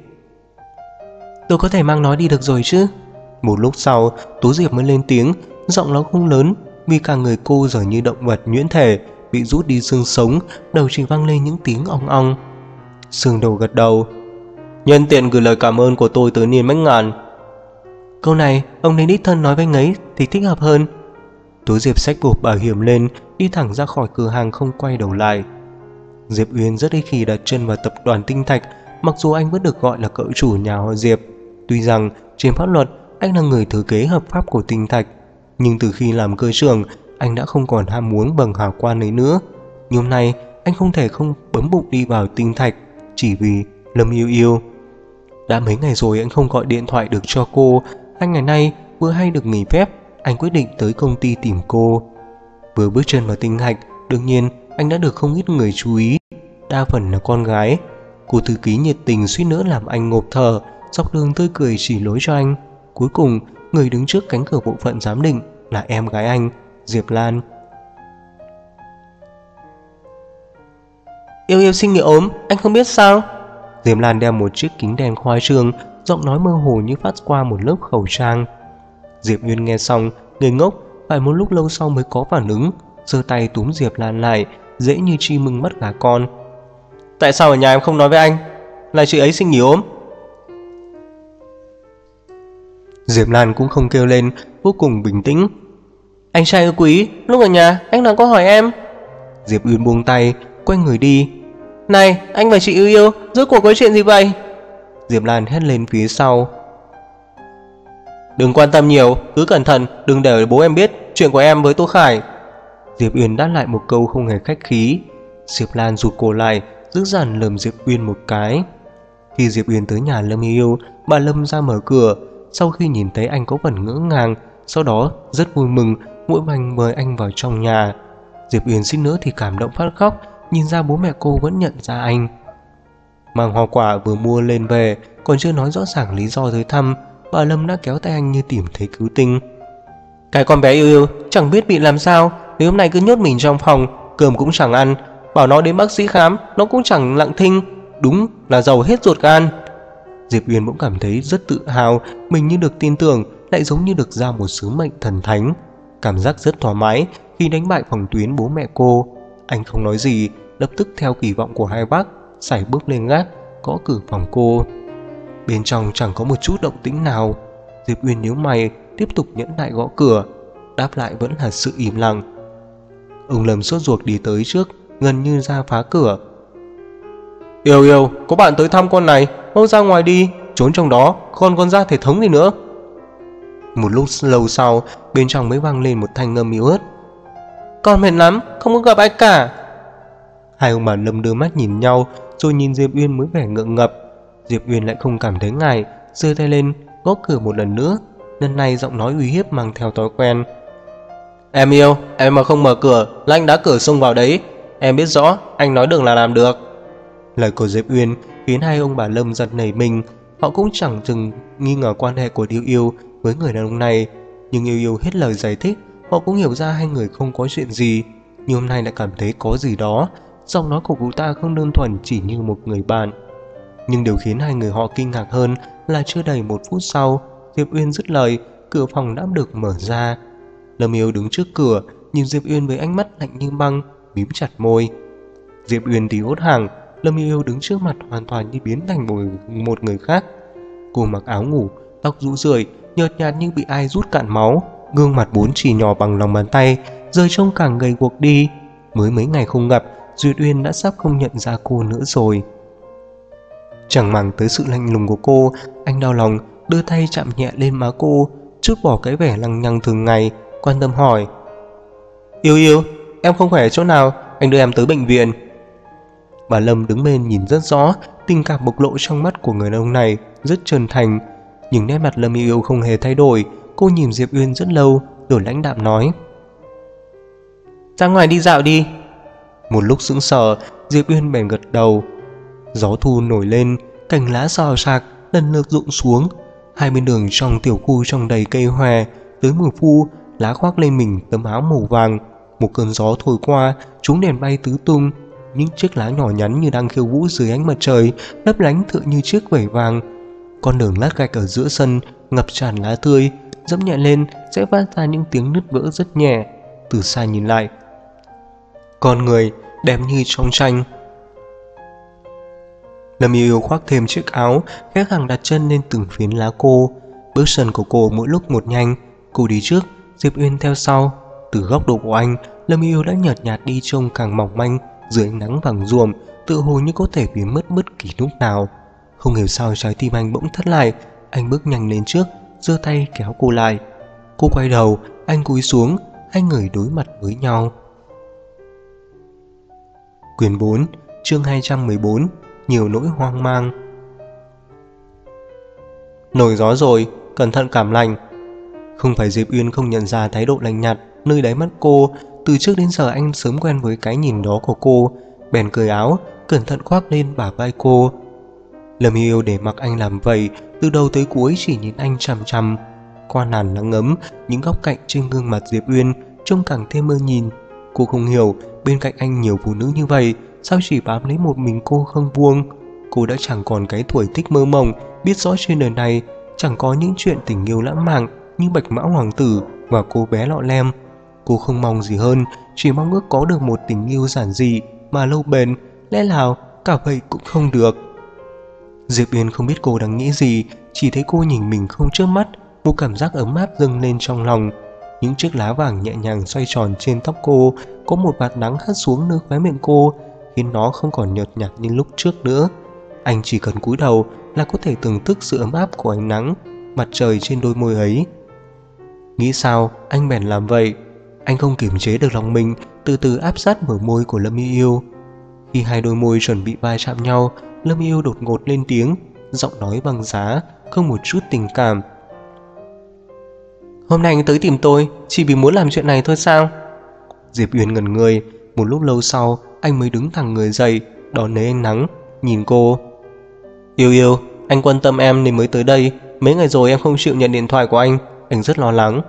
Tôi có thể mang nó đi được rồi chứ? Một lúc sau, Tố Diệp mới lên tiếng, giọng nó không lớn vì cả người cô giờ như động vật nhuyễn thể bị rút đi xương sống, đầu chỉ vang lên những tiếng ong ong. Sương Đầu gật đầu. Nhân tiện gửi lời cảm ơn của tôi tới Lý Mách Ngạn. Câu này ông nên đích thân nói với anh ấy thì thích hợp hơn. Tố Diệp xách bộp bảo hiểm lên, đi thẳng ra khỏi cửa hàng không quay đầu lại. Diệp Uyên rất ít khi đặt chân vào tập đoàn Tinh Thạch, mặc dù anh vẫn được gọi là cậu chủ nhà họ Diệp. Tuy rằng trên pháp luật anh là người thừa kế hợp pháp của Tinh Thạch, nhưng từ khi làm cơ trưởng, anh đã không còn ham muốn bằng hào quan ấy nữa. Nhưng hôm nay anh không thể không bấm bụng đi vào Tinh Thạch chỉ vì Lâm Yêu Yêu. Đã mấy ngày rồi anh không gọi điện thoại được cho cô. Hai ngày nay vừa hay được nghỉ phép, anh quyết định tới công ty tìm cô. Vừa bước chân vào Tinh Thạch, đương nhiên anh đã được không ít người chú ý, đa phần là con gái. Cô thư ký nhiệt tình suýt nữa làm anh ngộp thở, dọc đường tươi cười chỉ lối cho anh. Cuối cùng, người đứng trước cánh cửa bộ phận giám định là em gái anh, Diệp Lan. Yêu Yêu sinh nghỉ ốm, anh không biết sao? Diệp Lan đeo một chiếc kính đen khoai trương, giọng nói mơ hồ như phát qua một lớp khẩu trang. Diệp Uyên nghe xong, ngây ngốc, phải một lúc lâu sau mới có phản ứng, giơ tay túm Diệp Lan lại, dễ như chi mừng mất gà con. Tại sao ở nhà em không nói với anh? Là chị ấy sinh nghỉ ốm. Diệp Lan cũng không kêu lên, vô cùng bình tĩnh. Anh trai yêu quý, lúc ở nhà anh nào có hỏi em. Diệp Uyên buông tay, quay người đi. Này, anh và chị yêu yêu, rốt cuộc có chuyện gì vậy? Diệp Lan hét lên phía sau. Đừng quan tâm nhiều, cứ cẩn thận, đừng để bố em biết chuyện của em với Tô Khải. Diệp Uyên đáp lại một câu không hề khách khí. Diệp Lan rụt cổ lại, dữ dằn lườm Diệp Uyên một cái. Khi Diệp Uyên tới nhà Lâm Yêu, bà Lâm ra mở cửa. Sau khi nhìn thấy anh có phần ngỡ ngàng, sau đó rất vui mừng, vội vàng mời anh vào trong nhà. Diệp Uyên suýt nữa thì cảm động phát khóc, nhìn ra bố mẹ cô vẫn nhận ra anh. Mang hoa quả vừa mua lên về, còn chưa nói rõ ràng lý do tới thăm, bà Lâm đã kéo tay anh như tìm thấy cứu tinh. Cái con bé yêu yêu chẳng biết bị làm sao, nếu hôm nay cứ nhốt mình trong phòng, cơm cũng chẳng ăn, bảo nó đến bác sĩ khám, nó cũng chẳng lặng thinh, đúng là giàu hết ruột gan. Diệp Uyên cũng cảm thấy rất tự hào, mình như được tin tưởng, lại giống như được giao một sứ mệnh thần thánh. Cảm giác rất thoải mái khi đánh bại phòng tuyến bố mẹ cô. Anh không nói gì, lập tức theo kỳ vọng của hai bác, sải bước lên gác, gõ cửa phòng cô. Bên trong chẳng có một chút động tĩnh nào. Diệp Uyên nhíu mày, tiếp tục nhẫn nại gõ cửa. Đáp lại vẫn là sự im lặng. Ông Lâm sốt ruột đi tới trước, gần như ra phá cửa. Yêu yêu, có bạn tới thăm con này, mau ra ngoài đi, trốn trong đó, con còn ra thể thống gì nữa. Một lúc lâu sau, bên trong mới vang lên một thanh âm yếu ớt. Con mệt lắm, không có gặp ai cả. Hai ông bà Lâm đưa mắt nhìn nhau, rồi nhìn Diệp Uyên mới vẻ ngượng ngập. Diệp Uyên lại không cảm thấy ngại, giơ tay lên, gõ cửa một lần nữa. Lần này giọng nói uy hiếp mang theo thói quen. Em yêu, em mà không mở cửa, là anh đá cửa xông vào đấy. Em biết rõ, anh nói được là làm được. Lời của Diệp Uyên khiến hai ông bà Lâm giật nảy mình. Họ cũng chẳng từng nghi ngờ quan hệ của Yêu Yêu với người đàn ông này, nhưng Yêu Yêu hết lời giải thích, họ cũng hiểu ra hai người không có chuyện gì. Nhưng hôm nay lại cảm thấy có gì đó. Giọng nói của cô ta không đơn thuần chỉ như một người bạn. Nhưng điều khiến hai người họ kinh ngạc hơn là chưa đầy một phút sau, Diệp Uyên dứt lời, cửa phòng đã được mở ra. Lâm Yêu đứng trước cửa, nhìn Diệp Uyên với ánh mắt lạnh như băng, mím chặt môi. Diệp Uyên thì hốt hoảng, Lâm Yêu đứng trước mặt hoàn toàn như biến thành một người khác. Cô mặc áo ngủ, tóc rũ rượi, nhợt nhạt như bị ai rút cạn máu, gương mặt bốn chỉ nhỏ bằng lòng bàn tay, rơi trông càng gầy guộc đi. Mới mấy ngày không gặp, Duyệt Uyên đã sắp không nhận ra cô nữa rồi. Chẳng màng tới sự lạnh lùng của cô, anh đau lòng đưa tay chạm nhẹ lên má cô, chút bỏ cái vẻ lằng nhằng thường ngày, quan tâm hỏi. Yêu yêu, em không khỏe chỗ nào, anh đưa em tới bệnh viện. Bà Lâm đứng bên nhìn rất rõ, tình cảm bộc lộ trong mắt của người đàn ông này rất chân thành. Nhưng nét mặt Lâm Yêu Yêu không hề thay đổi. Cô nhìn Diệp Uyên rất lâu rồi lãnh đạm nói. Ra ngoài đi dạo đi. Một lúc sững sờ, Diệp Uyên bèn gật đầu. Gió thu nổi lên, cành lá xào xạc lần lượt rụng xuống. Hai bên đường trong tiểu khu trồng đầy cây hòe. Tới mùa thu, lá khoác lên mình tấm áo màu vàng. Một cơn gió thổi qua, chúng đèn bay tứ tung. Những chiếc lá nhỏ nhắn như đang khiêu vũ dưới ánh mặt trời, lấp lánh tựa như chiếc vảy vàng. Con đường lát gạch ở giữa sân ngập tràn lá tươi, dẫm nhẹ lên sẽ phát ra những tiếng nứt vỡ rất nhẹ. Từ xa nhìn lại, con người đẹp như trong tranh. Lâm Yêu Yêu khoác thêm chiếc áo, khẽ khàng đặt chân lên từng phiến lá khô. Bước chân của cô mỗi lúc một nhanh, cô đi trước, Diệp Uyên theo sau. Từ góc độ của anh, Lâm Yêu Yêu đã nhợt nhạt đi trông càng mỏng manh dưới ánh nắng vàng ruộm, tự hồ như có thể biến mất bất kỳ lúc nào. Không hiểu sao trái tim anh bỗng thắt lại, anh bước nhanh lên trước, giơ tay kéo cô lại. Cô quay đầu, anh cúi xuống, hai người đối mặt với nhau. Quyển bốn, chương hai trăm mười bốn, nhiều nỗi hoang mang. Nổi gió rồi, cẩn thận cảm lạnh. Không phải Diệp Uyên không nhận ra thái độ lạnh nhạt nơi đáy mắt cô. Từ trước đến giờ anh sớm quen với cái nhìn đó của cô, bèn cởi áo, cẩn thận khoác lên bả vai cô. Lâm Yêu Yêu để mặc anh làm vậy, từ đầu tới cuối chỉ nhìn anh chằm chằm. Qua làn nắng ấm, những góc cạnh trên gương mặt Diệp Uyên trông càng thêm mơ nhìn. Cô không hiểu, bên cạnh anh nhiều phụ nữ như vậy, sao chỉ bám lấy một mình cô không buông. Cô đã chẳng còn cái tuổi thích mơ mộng, biết rõ trên đời này chẳng có những chuyện tình yêu lãng mạn như Bạch Mã Hoàng Tử và cô bé lọ lem. Cô không mong gì hơn, chỉ mong ước có được một tình yêu giản dị mà lâu bền, lẽ nào cả vậy cũng không được. Diệp Uyên không biết cô đang nghĩ gì, chỉ thấy cô nhìn mình không chớp mắt, một cảm giác ấm áp dâng lên trong lòng. Những chiếc lá vàng nhẹ nhàng xoay tròn trên tóc cô, có một vạt nắng hắt xuống nơi khóe miệng cô, khiến nó không còn nhợt nhạt như lúc trước nữa. Anh chỉ cần cúi đầu là có thể thưởng thức sự ấm áp của ánh nắng, mặt trời trên đôi môi ấy. Nghĩ sao, anh bèn làm vậy. Anh không kiềm chế được lòng mình, từ từ áp sát bờ môi của Lâm Y Yêu. Khi hai đôi môi chuẩn bị va chạm nhau, Lâm Y Yêu đột ngột lên tiếng, giọng nói băng giá, không một chút tình cảm. Hôm nay anh tới tìm tôi chỉ vì muốn làm chuyện này thôi sao? Diệp Uyên ngẩn người. Một lúc lâu sau, anh mới đứng thẳng người dậy, đón lấy ánh nắng, nhìn cô. Yêu Yêu, anh quan tâm em nên mới tới đây. Mấy ngày rồi em không chịu nhận điện thoại của anh, anh rất lo lắng.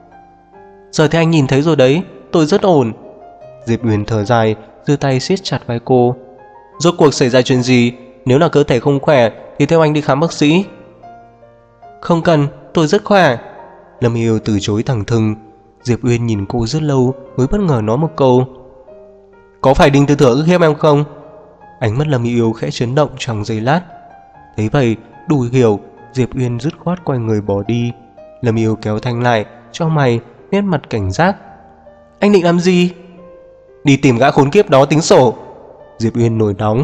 Giờ thì anh nhìn thấy rồi đấy, tôi rất ổn. Diệp Uyên thở dài, giơ tay siết chặt vai cô. Rốt cuộc xảy ra chuyện gì? Nếu là cơ thể không khỏe thì theo anh đi khám bác sĩ. Không cần, tôi rất khỏe. Lâm Yêu từ chối thẳng thừng. Diệp Uyên nhìn cô rất lâu mới bất ngờ nói một câu. Có phải Đinh Tư Thừa ức hiếp em không? Ánh mắt Lâm Yêu khẽ chấn động trong giây lát. Thấy vậy, đủ hiểu, Diệp Uyên dứt khoát quay người bỏ đi. Lâm Yêu kéo Thanh lại, cho mày, nét mặt cảnh giác. Anh định làm gì? Đi tìm gã khốn kiếp đó tính sổ. Diệp Uyên nổi nóng.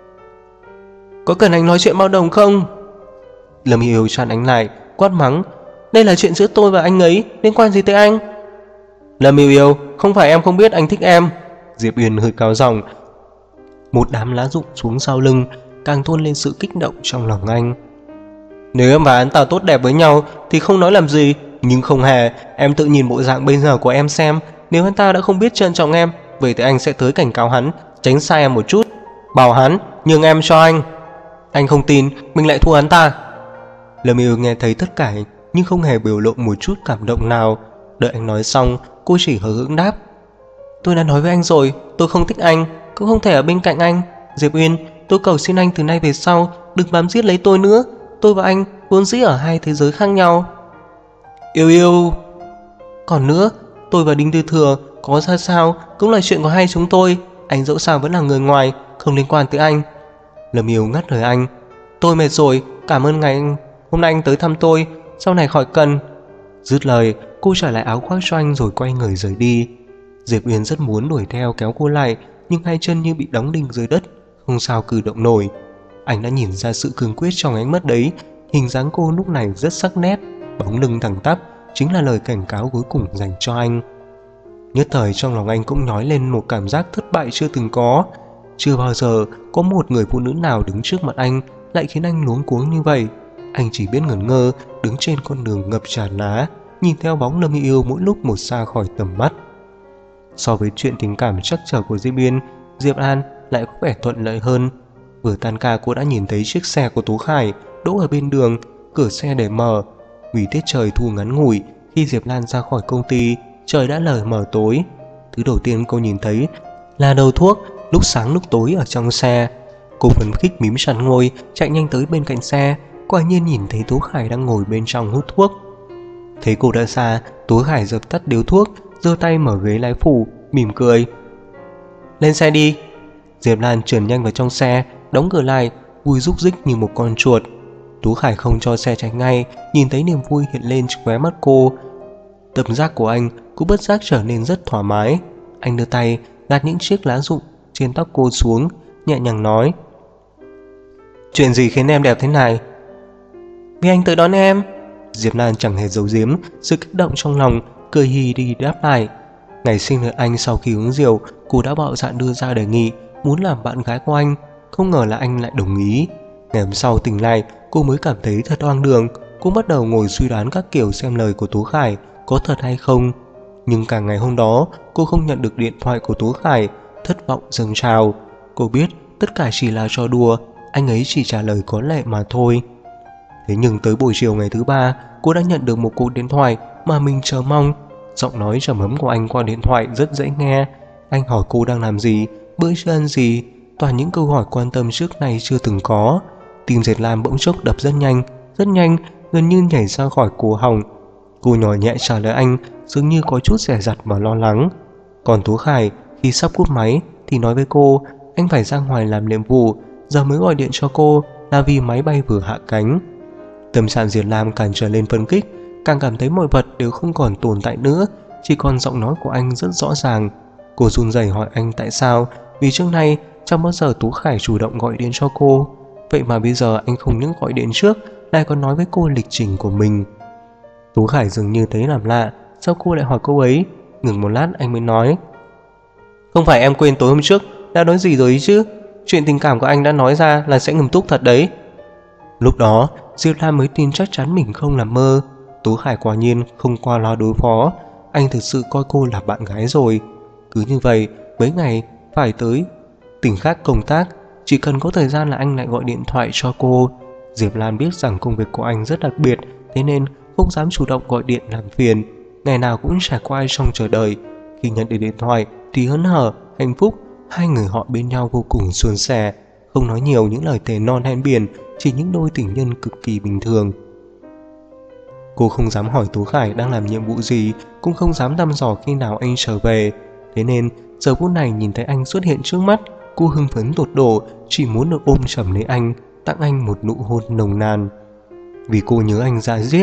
Có cần anh nói chuyện bao đồng không? Lâm Yêu chặn anh lại, quát mắng. Đây là chuyện giữa tôi và anh ấy, liên quan gì tới anh? Lâm Yêu Yêu, không phải em không biết anh thích em. Diệp Uyên hơi cao giọng. Một đám lá rụng xuống sau lưng, càng tôn lên sự kích động trong lòng anh. Nếu em và anh ta tốt đẹp với nhau thì không nói làm gì. Nhưng không hề, em tự nhìn bộ dạng bây giờ của em xem. Nếu anh ta đã không biết trân trọng em, vậy thì anh sẽ tới cảnh cáo hắn, tránh xa em một chút, bảo hắn nhường em cho anh. Anh không tin mình lại thua hắn ta. Lâm Yêu nghe thấy tất cả nhưng không hề biểu lộ một chút cảm động nào. Đợi anh nói xong, cô chỉ hờ hững đáp. Tôi đã nói với anh rồi, tôi không thích anh, cũng không thể ở bên cạnh anh. Diệp Uyên, tôi cầu xin anh từ nay về sau đừng bám giết lấy tôi nữa. Tôi và anh vốn dĩ ở hai thế giới khác nhau. Yêu Yêu. Còn nữa, tôi và Đinh Tư Thừa có ra sao cũng là chuyện của hai chúng tôi. Anh dẫu sao vẫn là người ngoài, không liên quan tới anh. Lâm Yêu ngắt lời anh. Tôi mệt rồi, cảm ơn ngày anh. Hôm nay anh tới thăm tôi, sau này khỏi cần. Dứt lời, cô trả lại áo khoác cho anh rồi quay người rời đi. Diệp Uyên rất muốn đuổi theo kéo cô lại, nhưng hai chân như bị đóng đinh dưới đất, không sao cử động nổi. Anh đã nhìn ra sự cương quyết trong ánh mắt đấy. Hình dáng cô lúc này rất sắc nét, bóng lưng thẳng tắp chính là lời cảnh cáo cuối cùng dành cho anh. Nhất thời trong lòng anh cũng nhói lên một cảm giác thất bại chưa từng có. Chưa bao giờ có một người phụ nữ nào đứng trước mặt anh lại khiến anh luống cuống như vậy. Anh chỉ biết ngẩn ngơ đứng trên con đường ngập tràn lá, nhìn theo bóng Lâm Yêu mỗi lúc một xa khỏi tầm mắt. So với chuyện tình cảm trắc trở của Diệp Uyên, Diệp An lại có vẻ thuận lợi hơn. Vừa tan ca cô đã nhìn thấy chiếc xe của Tố Khải đỗ ở bên đường, cửa xe để mở. Vì tiết trời thu ngắn ngủi, khi Diệp Lan ra khỏi công ty, trời đã lờ mờ tối. Thứ đầu tiên cô nhìn thấy là đầu thuốc lúc sáng lúc tối ở trong xe. Cô phấn khích mím chặt môi, chạy nhanh tới bên cạnh xe. Quả nhiên nhìn thấy Tố Khải đang ngồi bên trong hút thuốc. Thấy cô đã xa, Tố Khải dập tắt điếu thuốc, giơ tay mở ghế lái phụ, mỉm cười. Lên xe đi. Diệp Lan trườn nhanh vào trong xe, đóng cửa lại, vui rúc rích như một con chuột. Tố Khải không cho xe chạy ngay, nhìn thấy niềm vui hiện lên trong khóe mắt cô. Tâm giác của anh cũng bất giác trở nên rất thoải mái. Anh đưa tay gạt những chiếc lá rụng trên tóc cô xuống, nhẹ nhàng nói. Chuyện gì khiến em đẹp thế này? Vì anh tới đón em. Diệp Lan chẳng hề giấu giếm sự kích động trong lòng, cười hì đi đáp lại. Ngày sinh nhật anh sau khi uống rượu, cô đã bạo dạn đưa ra đề nghị muốn làm bạn gái của anh. Không ngờ là anh lại đồng ý. Ngày hôm sau tỉnh lại, cô mới cảm thấy thật oang đường. Cô bắt đầu ngồi suy đoán các kiểu xem lời của Tố Khải có thật hay không. Nhưng cả ngày hôm đó, cô không nhận được điện thoại của Tố Khải, thất vọng dâng trào. Cô biết tất cả chỉ là trò đùa, anh ấy chỉ trả lời có lẽ mà thôi. Thế nhưng tới buổi chiều ngày thứ ba, cô đã nhận được một cuộc điện thoại mà mình chờ mong. Giọng nói trầm ấm của anh qua điện thoại rất dễ nghe. Anh hỏi cô đang làm gì, bữa trưa ăn gì, toàn những câu hỏi quan tâm trước nay chưa từng có. Tim Diệp Lan bỗng chốc đập rất nhanh, rất nhanh, gần như nhảy ra khỏi cổ họng. Cô nhỏ nhẹ trả lời anh, dường như có chút dè dặt và lo lắng. Còn Tố Khải khi sắp cúp máy thì nói với cô anh phải ra ngoài làm nhiệm vụ, giờ mới gọi điện cho cô là vì máy bay vừa hạ cánh. Tâm trạng Diệp Lam càng trở lên phấn khích. càng cảm thấy mọi vật đều không còn tồn tại nữa, chỉ còn giọng nói của anh rất rõ ràng. Cô run rẩy hỏi anh tại sao, vì trước nay chẳng bao giờ Tú Khải chủ động gọi điện cho cô. Vậy mà bây giờ anh không những gọi điện trước, lại còn nói với cô lịch trình của mình. Tú Khải dường như thấy làm lạ, sao cô lại hỏi cô ấy? Ngừng một lát anh mới nói: Không phải em quên tối hôm trước đã nói gì rồi ý chứ? Chuyện tình cảm của anh đã nói ra là sẽ nghiêm túc thật đấy. Lúc đó Diệp Lan mới tin chắc chắn mình không làm mơ. Tú Khải quả nhiên không qua lo đối phó, anh thực sự coi cô là bạn gái rồi. Cứ như vậy mấy ngày phải tới tỉnh khác công tác, chỉ cần có thời gian là anh lại gọi điện thoại cho cô. Diệp Lan biết rằng công việc của anh rất đặc biệt, thế nên không dám chủ động gọi điện làm phiền. Ngày nào cũng trải qua trong chờ đợi. Khi nhận được điện thoại thì hớn hở, hạnh phúc. Hai người họ bên nhau vô cùng suôn sẻ, không nói nhiều những lời thề non hẹn biển, chỉ những đôi tình nhân cực kỳ bình thường. Cô không dám hỏi Tú Khải đang làm nhiệm vụ gì, cũng không dám thăm dò khi nào anh trở về. Thế nên giờ phút này nhìn thấy anh xuất hiện trước mắt, cô hưng phấn tột độ, chỉ muốn được ôm chầm lấy anh, tặng anh một nụ hôn nồng nàn. Vì cô nhớ anh ra giết.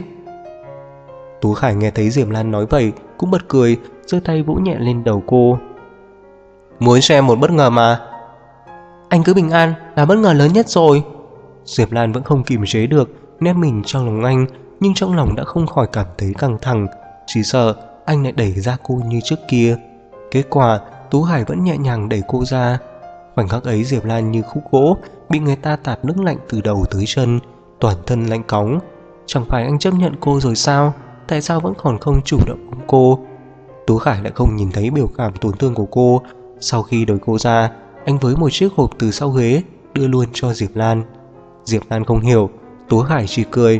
Tú Khải nghe thấy Diệp Lan nói vậy cũng bật cười, giơ tay vỗ nhẹ lên đầu cô. Muốn cho em một bất ngờ mà. Anh cứ bình an là bất ngờ lớn nhất rồi. Diệp Lan vẫn không kiềm chế được, nép mình trong lòng anh, nhưng trong lòng đã không khỏi cảm thấy căng thẳng, chỉ sợ anh lại đẩy ra cô như trước kia. Kết quả Tú Hải vẫn nhẹ nhàng đẩy cô ra. Khoảnh khắc ấy Diệp Lan như khúc gỗ bị người ta tạt nước lạnh từ đầu tới chân, toàn thân lạnh cóng. Chẳng phải anh chấp nhận cô rồi sao? Tại sao vẫn còn không chủ động ôm cô? Tú Khải lại không nhìn thấy biểu cảm tổn thương của cô. Sau khi đẩy cô ra, anh với một chiếc hộp từ sau ghế đưa luôn cho Diệp Lan. Diệp Lan không hiểu, Tú Khải chỉ cười.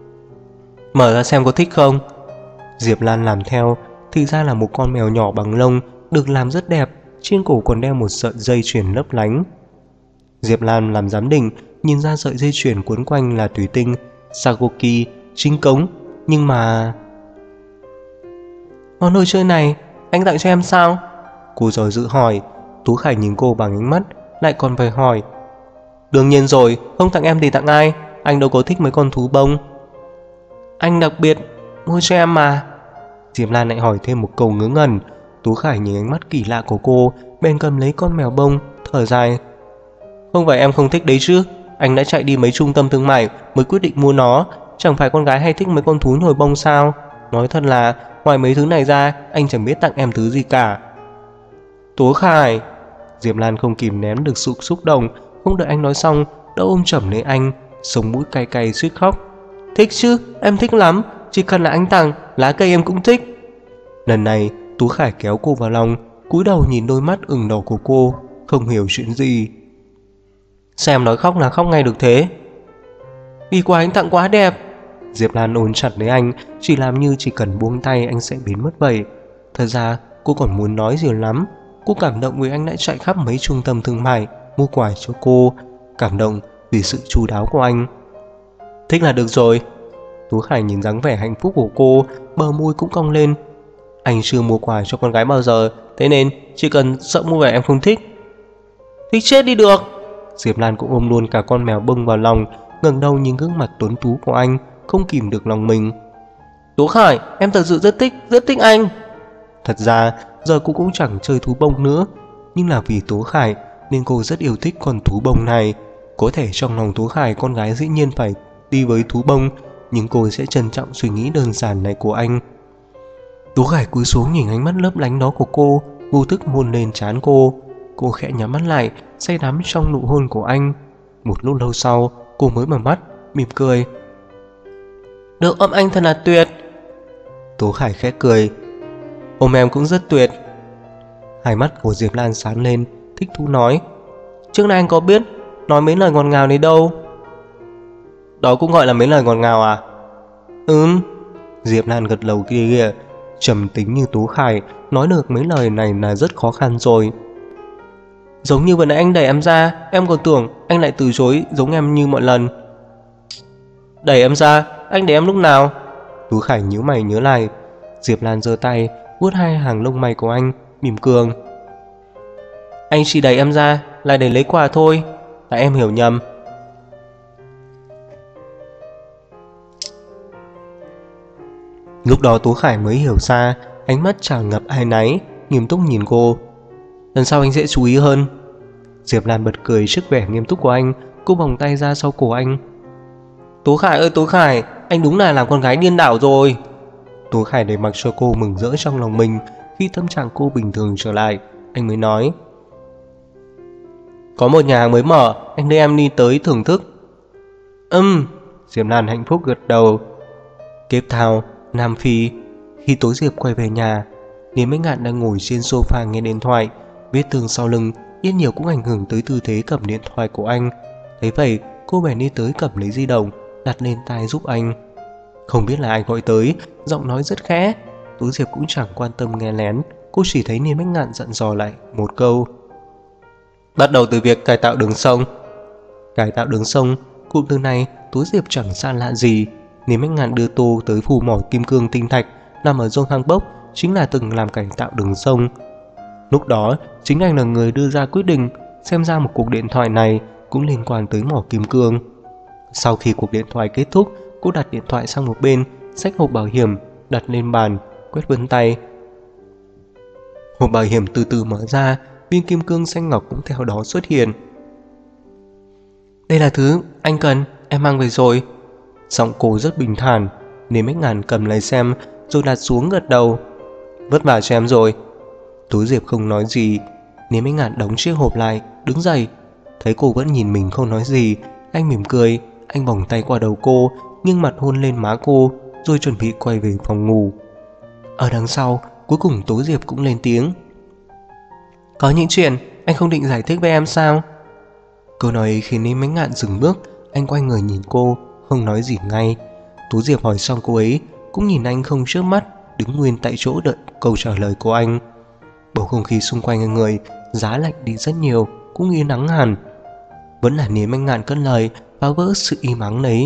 Mở ra xem có thích không? Diệp Lan làm theo, thì ra là một con mèo nhỏ bằng lông, được làm rất đẹp, trên cổ còn đeo một sợi dây chuyền lấp lánh. Diệp Lan làm giám định, nhìn ra sợi dây chuyền quấn quanh là thủy tinh Sagoki chính cống, nhưng mà... Món đồ chơi này anh tặng cho em sao? Cô giỏi dự hỏi. Tú Khải nhìn cô bằng ánh mắt, lại còn phải hỏi. Đương nhiên rồi, không tặng em thì tặng ai? Anh đâu có thích mấy con thú bông. Anh đặc biệt mua cho em mà. Diệp Lan lại hỏi thêm một câu ngớ ngẩn. Tú Khải nhìn ánh mắt kỳ lạ của cô, bèn cầm lấy con mèo bông, thở dài. Không phải em không thích đấy chứ? Anh đã chạy đi mấy trung tâm thương mại mới quyết định mua nó. Chẳng phải con gái hay thích mấy con thú nhồi bông sao? Nói thật là ngoài mấy thứ này ra, anh chẳng biết tặng em thứ gì cả. Tú Khải! Diệp Lan không kìm nén được sự xúc động, không đợi anh nói xong đã ôm chầm lấy anh, sống mũi cay cay suýt khóc. Thích chứ, em thích lắm, chỉ cần là anh tặng, lá cây em cũng thích. Lần này Tú Khải kéo cô vào lòng, cúi đầu nhìn đôi mắt ửng đỏ của cô, không hiểu chuyện gì. Sao em nói khóc là khóc ngay được thế? Vì quà anh tặng quá đẹp. Diệp Lan ôm chặt lấy anh, chỉ làm như chỉ cần buông tay anh sẽ biến mất vậy. Thật ra cô còn muốn nói gì lắm. Cô cảm động vì anh đã chạy khắp mấy trung tâm thương mại mua quà cho cô, cảm động vì sự chu đáo của anh. Thích là được rồi. Tú Khải nhìn dáng vẻ hạnh phúc của cô, bờ môi cũng cong lên. Anh chưa mua quà cho con gái bao giờ, thế nên chỉ cần sợ mua về em không thích. Thích chết đi được. Diệp Lan cũng ôm luôn cả con mèo bông vào lòng, ngẩng đầu nhìn gương mặt tuấn tú của anh, không kìm được lòng mình. Tú Khải, em thật sự rất thích, rất thích anh. Thật ra giờ cô cũng chẳng chơi thú bông nữa, nhưng là vì Tú Khải nên cô rất yêu thích con thú bông này. Có thể trong lòng Tú Khải con gái dĩ nhiên phải đi với thú bông, nhưng cô sẽ trân trọng suy nghĩ đơn giản này của anh. Tú Khải cúi xuống nhìn ánh mắt lấp lánh đó của cô, vô thức hôn lên trán cô. Cô khẽ nhắm mắt lại, say đắm trong nụ hôn của anh. Một lúc lâu sau, cô mới mở mắt, mỉm cười. Được ôm anh thật là tuyệt. Tú Khải khẽ cười. Ôm em cũng rất tuyệt. Hai mắt của Diệp Lan sáng lên, thích thú nói. Trước nay anh có biết nói mấy lời ngọt ngào này đâu. Đó cũng gọi là mấy lời ngọt ngào à? Ừm. Diệp Lan gật đầu kia kìa. Trầm tính như Tú Khải, nói được mấy lời này là rất khó khăn rồi. Giống như vừa nãy anh đẩy em ra, em còn tưởng anh lại từ chối giống em như mọi lần. Đẩy em ra? Anh đẩy em lúc nào? Tú Khải nhíu mày nhớ lại. Diệp Lan giơ tay vuốt hai hàng lông mày của anh, mỉm cười. Anh chỉ đẩy em ra là để lấy quà thôi, tại em hiểu nhầm. Lúc đó Tố Khải mới hiểu ra, ánh mắt tràn ngập áy náy, nghiêm túc nhìn cô. Lần sau anh sẽ chú ý hơn. Diệp Lan bật cười trước vẻ nghiêm túc của anh. Cô vòng tay ra sau cổ anh. Tố Khải ơi Tố Khải, anh đúng là làm con gái điên đảo rồi. Tố Khải để mặc cho cô mừng rỡ trong lòng mình. Khi tâm trạng cô bình thường trở lại, anh mới nói, có một nhà hàng mới mở, anh đưa em đi tới thưởng thức. Ừm. Diệp Lan hạnh phúc gật đầu. Cape Town, Nam Phi. Khi Tố Diệp quay về nhà, Niềm Bách Ngạn đang ngồi trên sofa nghe điện thoại. Vết thương sau lưng ít nhiều cũng ảnh hưởng tới tư thế cầm điện thoại của anh. Thấy vậy, cô bèn đi tới cầm lấy di động, đặt lên tai giúp anh. Không biết là ai gọi tới, giọng nói rất khẽ. Tố Diệp cũng chẳng quan tâm nghe lén. Cô chỉ thấy Niềm Bách Ngạn dặn dò lại một câu: bắt đầu từ việc cải tạo đường sông. Cải tạo đường sông, cụm từ này Tố Diệp chẳng xa lạ gì. Niềm Bách Ngạn đưa Tô tới phù mỏ kim cương tinh thạch nằm ở Dông Hang Bốc, chính là từng làm cải tạo đường sông. Lúc đó chính anh là người đưa ra quyết định. Xem ra một cuộc điện thoại này cũng liên quan tới mỏ kim cương. Sau khi cuộc điện thoại kết thúc, cô đặt điện thoại sang một bên, xách hộp bảo hiểm đặt lên bàn, quét vân tay. Hộp bảo hiểm từ từ mở ra, viên kim cương xanh ngọc cũng theo đó xuất hiện. Đây là thứ anh cần, em mang về rồi. Giọng cô rất bình thản. Niềm Bách Ngạn cầm lấy xem rồi đặt xuống gật đầu. Vất vả cho em rồi. Tố Diệp không nói gì. Niềm Bách Ngạn đóng chiếc hộp lại, đứng dậy. Thấy cô vẫn nhìn mình không nói gì, anh mỉm cười. Anh vòng tay qua đầu cô, nghiêng mặt hôn lên má cô, rồi chuẩn bị quay về phòng ngủ. Ở đằng sau, cuối cùng Tố Diệp cũng lên tiếng. Có những chuyện anh không định giải thích với em sao? Câu nói ấy khiến Niềm Bách Ngạn dừng bước. Anh quay người nhìn cô, không nói gì ngay. Tố Diệp hỏi xong cô ấy cũng nhìn anh không chớp mắt, đứng nguyên tại chỗ đợi câu trả lời của anh. Bầu không khí xung quanh người giá lạnh đi rất nhiều, cũng yên nắng hẳn. Vẫn là Niềm Bách Ngạn cất lời phá vỡ sự im ắng đấy.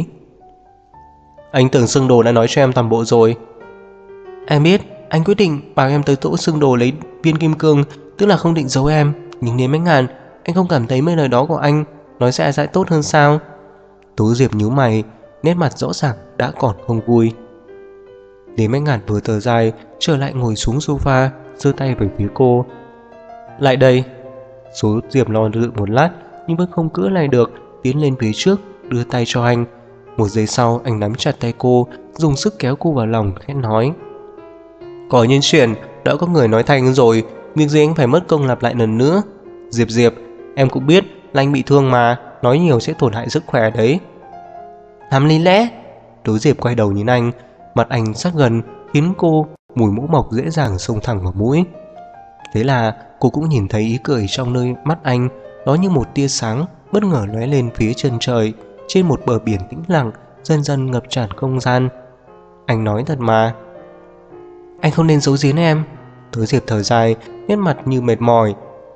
Anh tưởng Sương Đồ đã nói cho em toàn bộ rồi. Em biết anh quyết định bảo em tới chỗ Sương Đồ lấy viên kim cương, tức là không định giấu em. Nhưng Niềm Bách Ngạn, anh không cảm thấy mấy lời đó của anh nói sẽ sẽ tốt hơn sao? Tố Diệp nhíu mày, nét mặt rõ ràng đã còn không vui. Niềm Bách Ngạn vừa thở dài, trở lại ngồi xuống sofa, giơ tay về phía cô. Lại đây. Số Diệp lo dự một lát nhưng vẫn không cưỡng lại được, tiến lên phía trước, đưa tay cho anh. Một giây sau, anh nắm chặt tay cô, dùng sức kéo cô vào lòng, khẽ nói: có nhân chuyện, đã có người nói thành rồi, việc gì anh phải mất công lặp lại lần nữa. Diệp Diệp, em cũng biết là anh bị thương mà, nói nhiều sẽ tổn hại sức khỏe đấy. Làm lý lẽ. Tố Diệp quay đầu nhìn anh, mặt anh sát gần khiến cô mùi mũ mộc dễ dàng xông thẳng vào mũi. Thế là cô cũng nhìn thấy ý cười trong nơi mắt anh, đó như một tia sáng bất ngờ lóe lên phía chân trời, trên một bờ biển tĩnh lặng dần dần ngập tràn không gian. Anh nói thật mà. Anh không nên giấu giếm em. Tố Diệp thở dài, nét mặt như mệt mỏi.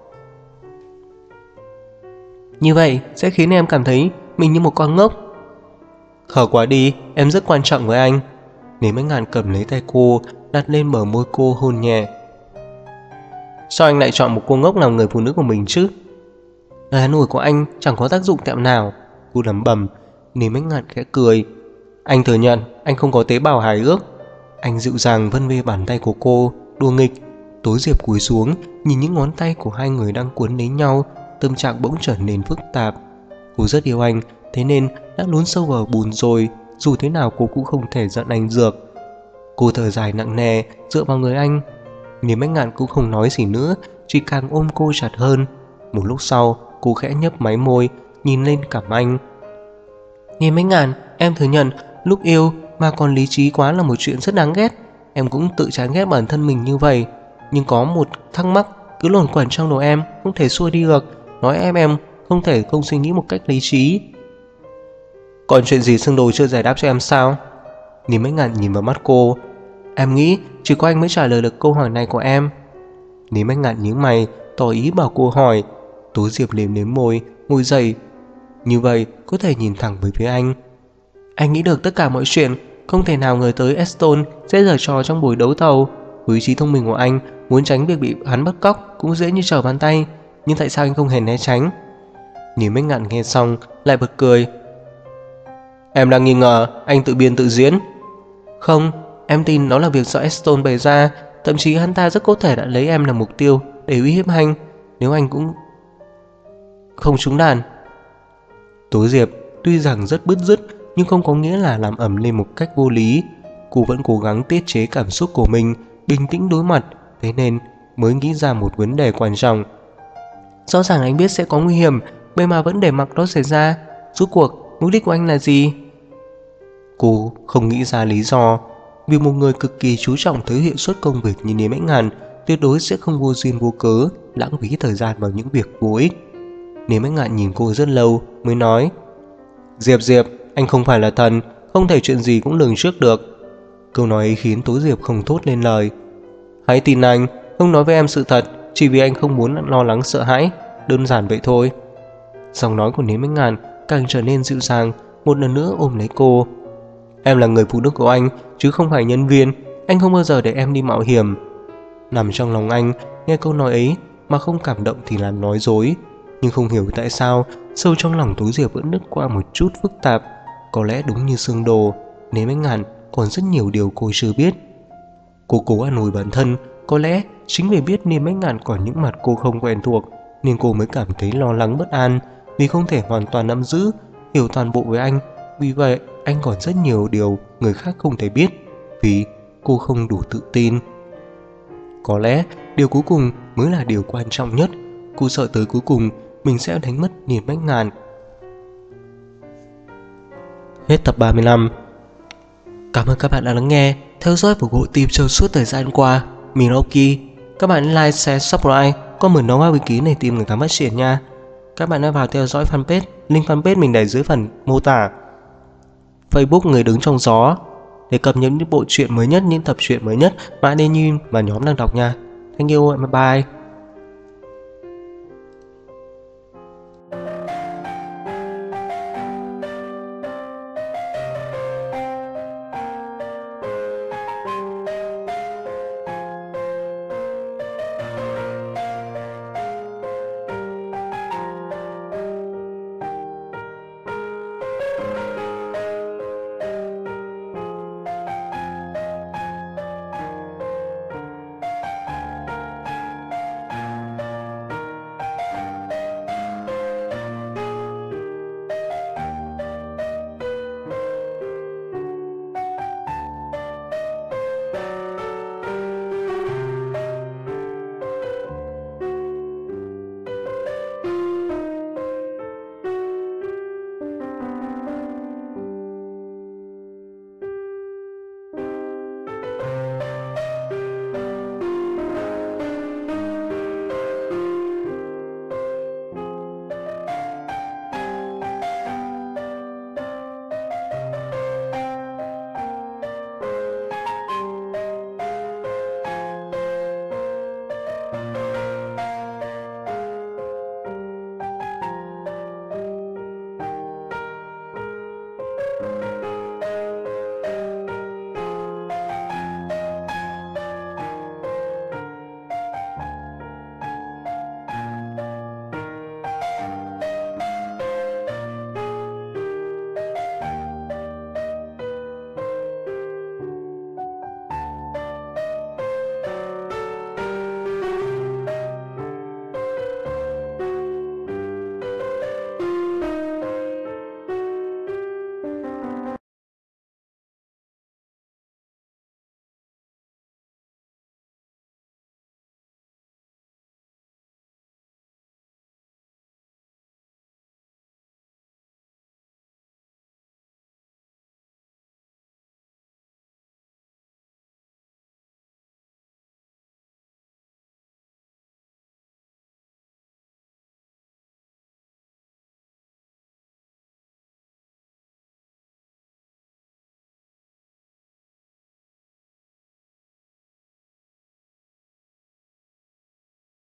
Như vậy sẽ khiến em cảm thấy mình như một con ngốc. Khờ quá đi, em rất quan trọng với anh. Niềm Bách Ngạn cầm lấy tay cô, đặt lên bờ môi cô hôn nhẹ. Sao anh lại chọn một cô ngốc làm người phụ nữ của mình chứ? Lời an ủi của anh chẳng có tác dụng tẹo nào. Cô lẩm bẩm. Niềm Bách Ngạn khẽ cười. Anh thừa nhận anh không có tế bào hài ước. Anh dịu dàng vân về bàn tay của cô, đùa nghịch. Tố Diệp cúi xuống nhìn những ngón tay của hai người đang cuốn lấy nhau, tâm trạng bỗng trở nên phức tạp. Cô rất yêu anh, thế nên đã lún sâu vào bùn rồi. Dù thế nào cô cũng không thể giận anh được. Cô thở dài nặng nề, dựa vào người anh. Niềm Bách Ngạn cũng không nói gì nữa, chỉ càng ôm cô chặt hơn. Một lúc sau, cô khẽ nhấp máy môi, nhìn lên cằm anh. Niềm Bách Ngạn, em thừa nhận lúc yêu mà còn lý trí quá là một chuyện rất đáng ghét. Em cũng tự chán ghét bản thân mình như vậy. Nhưng có một thắc mắc cứ luẩn quẩn trong đầu em, không thể xua đi được. Nói em em không thể không suy nghĩ một cách lý trí. Còn chuyện gì Sương Đồ chưa giải đáp cho em sao? Niềm Bách Ngạn nhìn vào mắt cô. Em nghĩ chỉ có anh mới trả lời được câu hỏi này của em. Niềm Bách Ngạn nhíu mày, tỏ ý bảo cô hỏi. Tố Diệp liếm liếm môi, ngồi dậy. Như vậy có thể nhìn thẳng về phía anh. Anh nghĩ được tất cả mọi chuyện, không thể nào ngờ tới Eston sẽ giở trò trong buổi đấu thầu. Với trí thông minh của anh, muốn tránh việc bị hắn bắt cóc cũng dễ như trở bàn tay. Nhưng tại sao anh không hề né tránh? Niềm Bách Ngạn nghe xong lại bật cười. Em đang nghi ngờ anh tự biên tự diễn. Không, Em tin đó là việc do Eston bày ra. Thậm chí hắn ta rất có thể đã lấy em làm mục tiêu để uy hiếp anh, nếu anh cũng không trúng đạn. Tố Diệp tuy rằng rất bứt rứt nhưng không có nghĩa là làm ầm lên một cách vô lý. Cô vẫn cố gắng tiết chế cảm xúc của mình, bình tĩnh đối mặt, thế nên mới nghĩ ra một vấn đề quan trọng. Rõ ràng anh biết sẽ có nguy hiểm, vậy mà vẫn để mặc đó xảy ra. Rốt cuộc mục đích của anh là gì? Cô không nghĩ ra lý do. Vì một người cực kỳ chú trọng tới hiệu suất công việc như Niêm Ánh Ngàn tuyệt đối sẽ không vô duyên vô cớ lãng phí thời gian vào những việc vô ích. Niêm Ánh Ngạn nhìn cô rất lâu mới nói: Diệp Diệp, anh không phải là thần, không thể chuyện gì cũng lường trước được. Câu nói ấy khiến Tố Diệp không thốt lên lời. Hãy tin anh, không nói với em sự thật chỉ vì anh không muốn lo lắng sợ hãi, đơn giản vậy thôi. Giọng nói của Niêm Ánh Ngạn càng trở nên dịu dàng, một lần nữa ôm lấy cô. Em là người phụ nữ của anh chứ không phải nhân viên, anh không bao giờ để em đi mạo hiểm. Nằm trong lòng anh, nghe câu nói ấy mà không cảm động thì là nói dối. Nhưng không hiểu tại sao sâu trong lòng Tố Diệp vẫn nứt qua một chút phức tạp. Có lẽ đúng như Sương Đồ, Niêm Ánh Ngạn còn rất nhiều điều cô chưa biết. Cô cố an ủi bản thân, có lẽ chính vì biết Niêm Ánh Ngạn còn những mặt cô không quen thuộc nên cô mới cảm thấy lo lắng bất an, vì không thể hoàn toàn nắm giữ, hiểu toàn bộ với anh. Vì vậy anh còn rất nhiều điều người khác không thể biết, vì cô không đủ tự tin. Có lẽ điều cuối cùng mới là điều quan trọng nhất. Cô sợ tới cuối cùng mình sẽ đánh mất Niêm Ánh Ngạn. Hết tập ba mươi lăm. Cảm ơn các bạn đã lắng nghe, theo dõi và ủng hộ team trong suốt thời gian qua. Mình là Oki. Các bạn like, share, subscribe, comment đóng vào ký này tìm người thắng phát triển nha. Các bạn hãy vào theo dõi fanpage, link fanpage mình để dưới phần mô tả. Facebook Người Đứng Trong Gió để cập nhật những bộ truyện mới nhất, những tập truyện mới nhất mà Adenin và nhóm đang đọc nha. Thank you, bye bye.